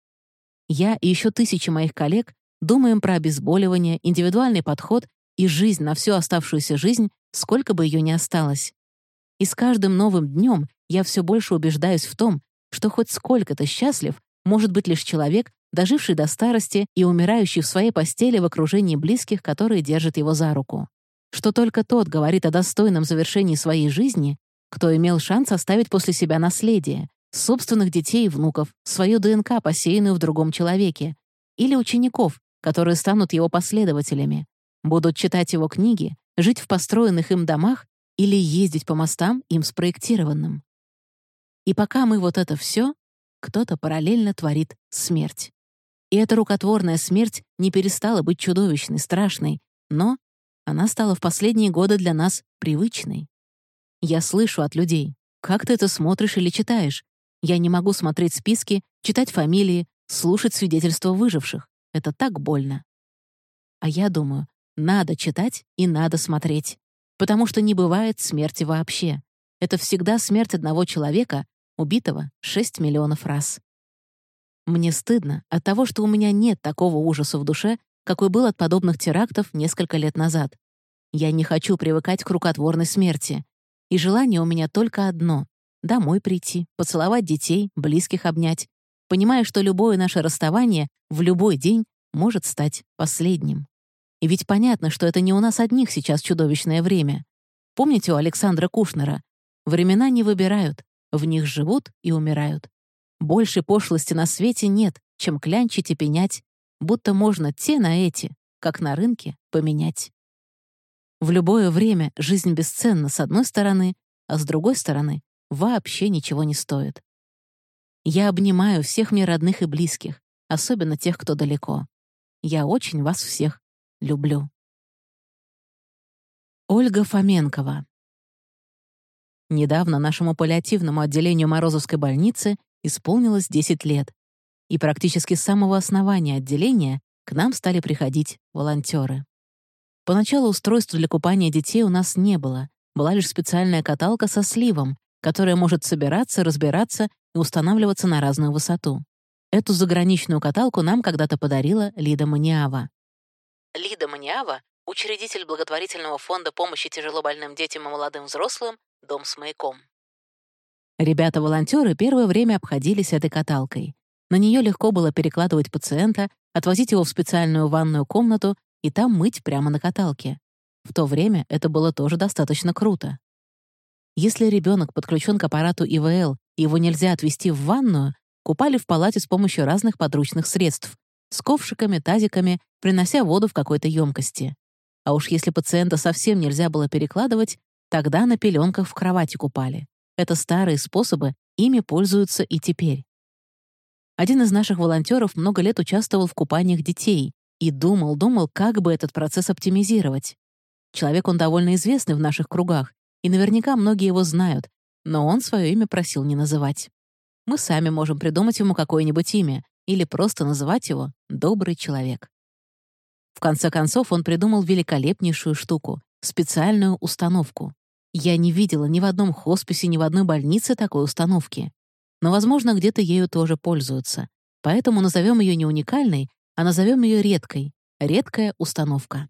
Я и еще тысячи моих коллег думаем про обезболивание, индивидуальный подход и жизнь на всю оставшуюся жизнь, сколько бы ее ни осталось. И с каждым новым днем я все больше убеждаюсь в том, что хоть сколько-то счастлив может быть лишь человек, доживший до старости и умирающий в своей постели в окружении близких, которые держат его за руку. Что только тот говорит о достойном завершении своей жизни, кто имел шанс оставить после себя наследие, собственных детей и внуков, свою ДНК, посеянную в другом человеке, или учеников, которые станут его последователями, будут читать его книги, жить в построенных им домах или ездить по мостам, им спроектированным. И пока мы вот это все, кто-то параллельно творит смерть. И эта рукотворная смерть не перестала быть чудовищной, страшной, но она стала в последние годы для нас привычной. Я слышу от людей: «Как ты это смотришь или читаешь? Я не могу смотреть списки, читать фамилии, слушать свидетельства выживших. Это так больно». А я думаю, надо читать и надо смотреть. Потому что не бывает смерти вообще. Это всегда смерть одного человека, убитого 6 миллионов раз. Мне стыдно от того, что у меня нет такого ужаса в душе, какой был от подобных терактов несколько лет назад. Я не хочу привыкать к рукотворной смерти. И желание у меня только одно — домой прийти, поцеловать детей, близких обнять, понимая, что любое наше расставание в любой день может стать последним. И ведь понятно, что это не у нас одних сейчас чудовищное время. Помните у Александра Кушнера? Времена не выбирают, в них живут и умирают. Больше пошлости на свете нет, чем клянчить и пенять, будто можно те на эти, как на рынке, поменять. В любое время жизнь бесценна с одной стороны, а с другой стороны вообще ничего не стоит. Я обнимаю всех мне родных и близких, особенно тех, кто далеко. Я очень вас всех люблю. Ольга Фоменкова. Недавно нашему паллиативному отделению Морозовской больницы исполнилось 10 лет, и практически с самого основания отделения к нам стали приходить волонтеры. Поначалу устройства для купания детей у нас не было, была лишь специальная каталка со сливом, которая может собираться, разбираться и устанавливаться на разную высоту. Эту заграничную каталку нам когда-то подарила Лида Маниава. Лида Маниава — учредитель благотворительного фонда помощи тяжелобольным детям и молодым взрослым «Дом с маяком». Ребята-волонтеры первое время обходились этой каталкой. На нее легко было перекладывать пациента, отвозить его в специальную ванную комнату и там мыть прямо на каталке. В то время это было тоже достаточно круто. Если ребенок подключен к аппарату ИВЛ и его нельзя отвезти в ванную, купали в палате с помощью разных подручных средств, с ковшиками, тазиками, принося воду в какой-то емкости. А уж если пациента совсем нельзя было перекладывать, тогда на пеленках в кровати купали. Это старые способы, ими пользуются и теперь. Один из наших волонтеров много лет участвовал в купаниях детей и думал, как бы этот процесс оптимизировать. Человек он довольно известный в наших кругах, и наверняка многие его знают, но он свое имя просил не называть. Мы сами можем придумать ему какое-нибудь имя или просто называть его «добрый человек». В конце концов, он придумал великолепнейшую штуку — специальную установку. Я не видела ни в одном хосписе, ни в одной больнице такой установки. Но, возможно, где-то ею тоже пользуются. Поэтому назовем ее не уникальной, а назовем ее редкой. Редкая установка.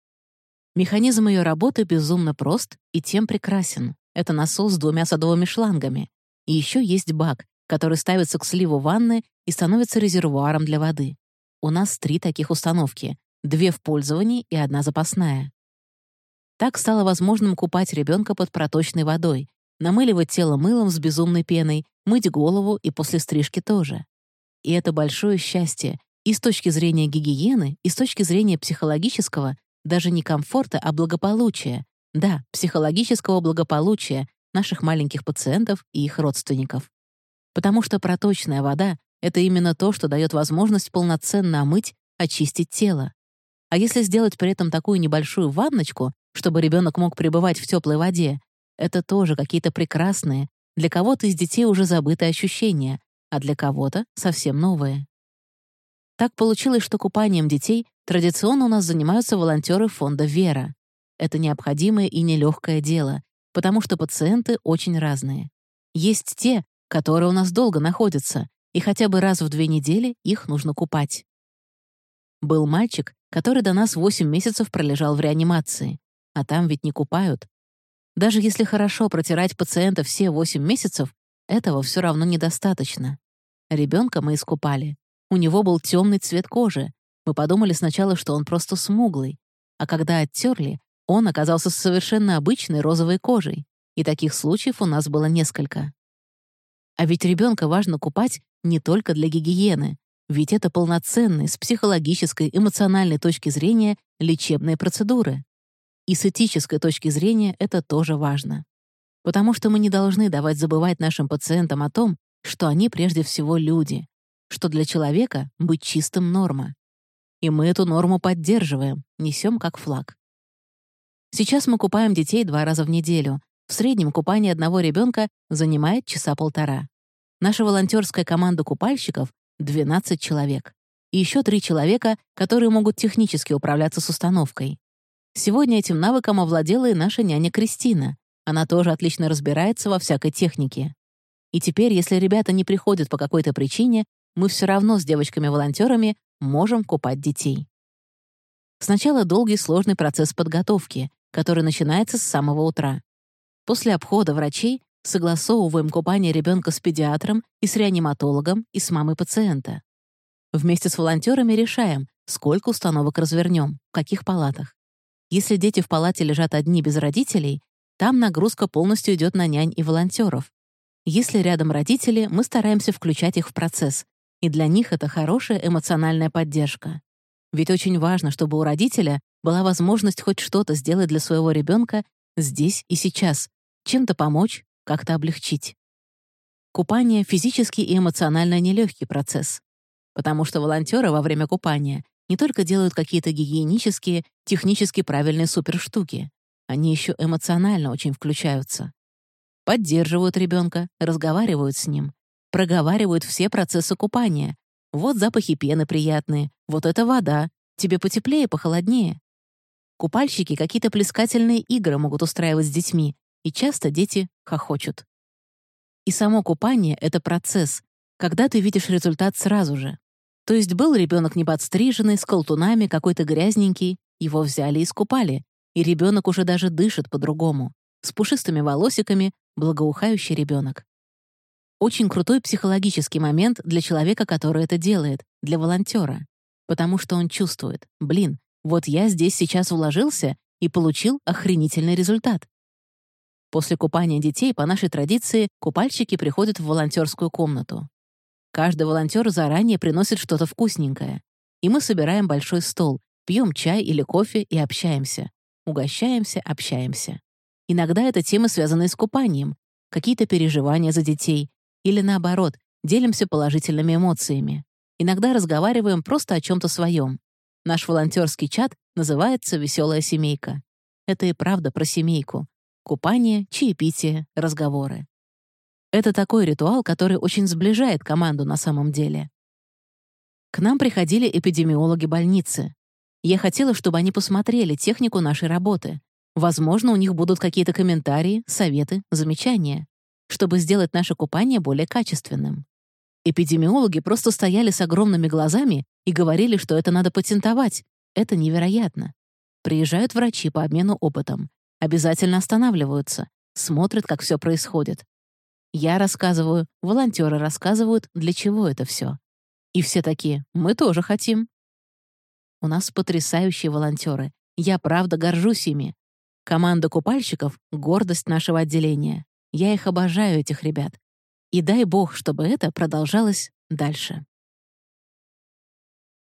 Механизм ее работы безумно прост и тем прекрасен. Это насос с 2 садовыми шлангами. И еще есть бак, который ставится к сливу ванны и становится резервуаром для воды. У нас 3 таких установки, 2 в пользовании и 1 запасная. Так стало возможным купать ребенка под проточной водой, намыливать тело мылом с безумной пеной, мыть голову и после стрижки тоже. И это большое счастье и с точки зрения гигиены, и с точки зрения психологического, даже не комфорта, а благополучия, Да, психологического благополучия наших маленьких пациентов и их родственников. Потому что проточная вода — это именно то, что дает возможность полноценно омыть, очистить тело. А если сделать при этом такую небольшую ванночку, чтобы ребенок мог пребывать в теплой воде, это тоже какие-то прекрасные, для кого-то из детей уже забытые ощущения, а для кого-то совсем новые. Так получилось, что купанием детей традиционно у нас занимаются волонтеры фонда «Вера». Это необходимое и нелегкое дело, потому что пациенты очень разные. Есть те, которые у нас долго находятся, и хотя бы раз в 2 недели их нужно купать. Был мальчик, который до нас 8 месяцев пролежал в реанимации, а там ведь не купают. Даже если хорошо протирать пациента все 8 месяцев, этого все равно недостаточно. Ребенка мы искупали. У него был темный цвет кожи. Мы подумали сначала, что он просто смуглый. А когда оттерли, он оказался с совершенно обычной розовой кожей. И таких случаев у нас было несколько. А ведь ребенка важно купать не только для гигиены. Ведь это полноценные, с психологической, эмоциональной точки зрения, лечебные процедуры. И с этической точки зрения это тоже важно. Потому что мы не должны давать забывать нашим пациентам о том, что они прежде всего люди, что для человека быть чистым — норма. И мы эту норму поддерживаем, несем как флаг. Сейчас мы купаем детей 2 раза в неделю. В среднем купание одного ребенка занимает 1.5 часа. Наша волонтерская команда купальщиков — 12 человек. И еще 3 человека, которые могут технически управляться с установкой. Сегодня этим навыком овладела и наша няня Кристина. Она тоже отлично разбирается во всякой технике. И теперь, если ребята не приходят по какой-то причине, мы все равно с девочками-волонтерами можем купать детей. Сначала долгий сложный процесс подготовки, который начинается с самого утра. После обхода врачей согласовываем купание ребенка с педиатром и с реаниматологом и с мамой пациента. Вместе с волонтерами решаем, сколько установок развернем, в каких палатах. Если дети в палате лежат одни без родителей, там нагрузка полностью идет на нянь и волонтеров. Если рядом родители, мы стараемся включать их в процесс, и для них это хорошая эмоциональная поддержка. Ведь очень важно, чтобы у родителя была возможность хоть что-то сделать для своего ребенка здесь и сейчас, чем-то помочь, как-то облегчить. Купание — физически и эмоционально нелегкий процесс, потому что волонтеры во время купания не только делают какие-то гигиенические, технически правильные суперштуки, они еще эмоционально очень включаются. Поддерживают ребенка, разговаривают с ним, проговаривают все процессы купания. Вот запахи пены приятные, вот эта вода, тебе потеплее, похолоднее. Купальщики какие-то плескательные игры могут устраивать с детьми, и часто дети хохочут. И само купание — это процесс, когда ты видишь результат сразу же. То есть был ребенок неподстриженный, с колтунами, какой-то грязненький, его взяли и искупали, и ребенок уже даже дышит по-другому, с пушистыми волосиками, благоухающий ребенок. Очень крутой психологический момент для человека, который это делает, для волонтера, потому что он чувствует, блин, вот я здесь сейчас вложился и получил охренительный результат. После купания детей, по нашей традиции, купальщики приходят в волонтерскую комнату. Каждый волонтер заранее приносит что-то вкусненькое, и мы собираем большой стол, пьем чай или кофе и общаемся, угощаемся, общаемся. Иногда это темы, связанные с купанием, какие-то переживания за детей, или наоборот, делимся положительными эмоциями. Иногда разговариваем просто о чем-то своем. Наш волонтерский чат называется «Веселая семейка». Это и правда про семейку. Купание, чаепитие, разговоры. Это такой ритуал, который очень сближает команду на самом деле. К нам приходили эпидемиологи больницы. Я хотела, чтобы они посмотрели технику нашей работы. Возможно, у них будут какие-то комментарии, советы, замечания, чтобы сделать наше купание более качественным. Эпидемиологи просто стояли с огромными глазами и говорили, что это надо патентовать. Это невероятно. Приезжают врачи по обмену опытом. Обязательно останавливаются, смотрят, как все происходит. Я рассказываю, волонтеры рассказывают, для чего это все. И все такие: мы тоже хотим. У нас потрясающие волонтеры. Я правда горжусь ими. Команда купальщиков — гордость нашего отделения. Я их обожаю, этих ребят. И дай бог, чтобы это продолжалось дальше.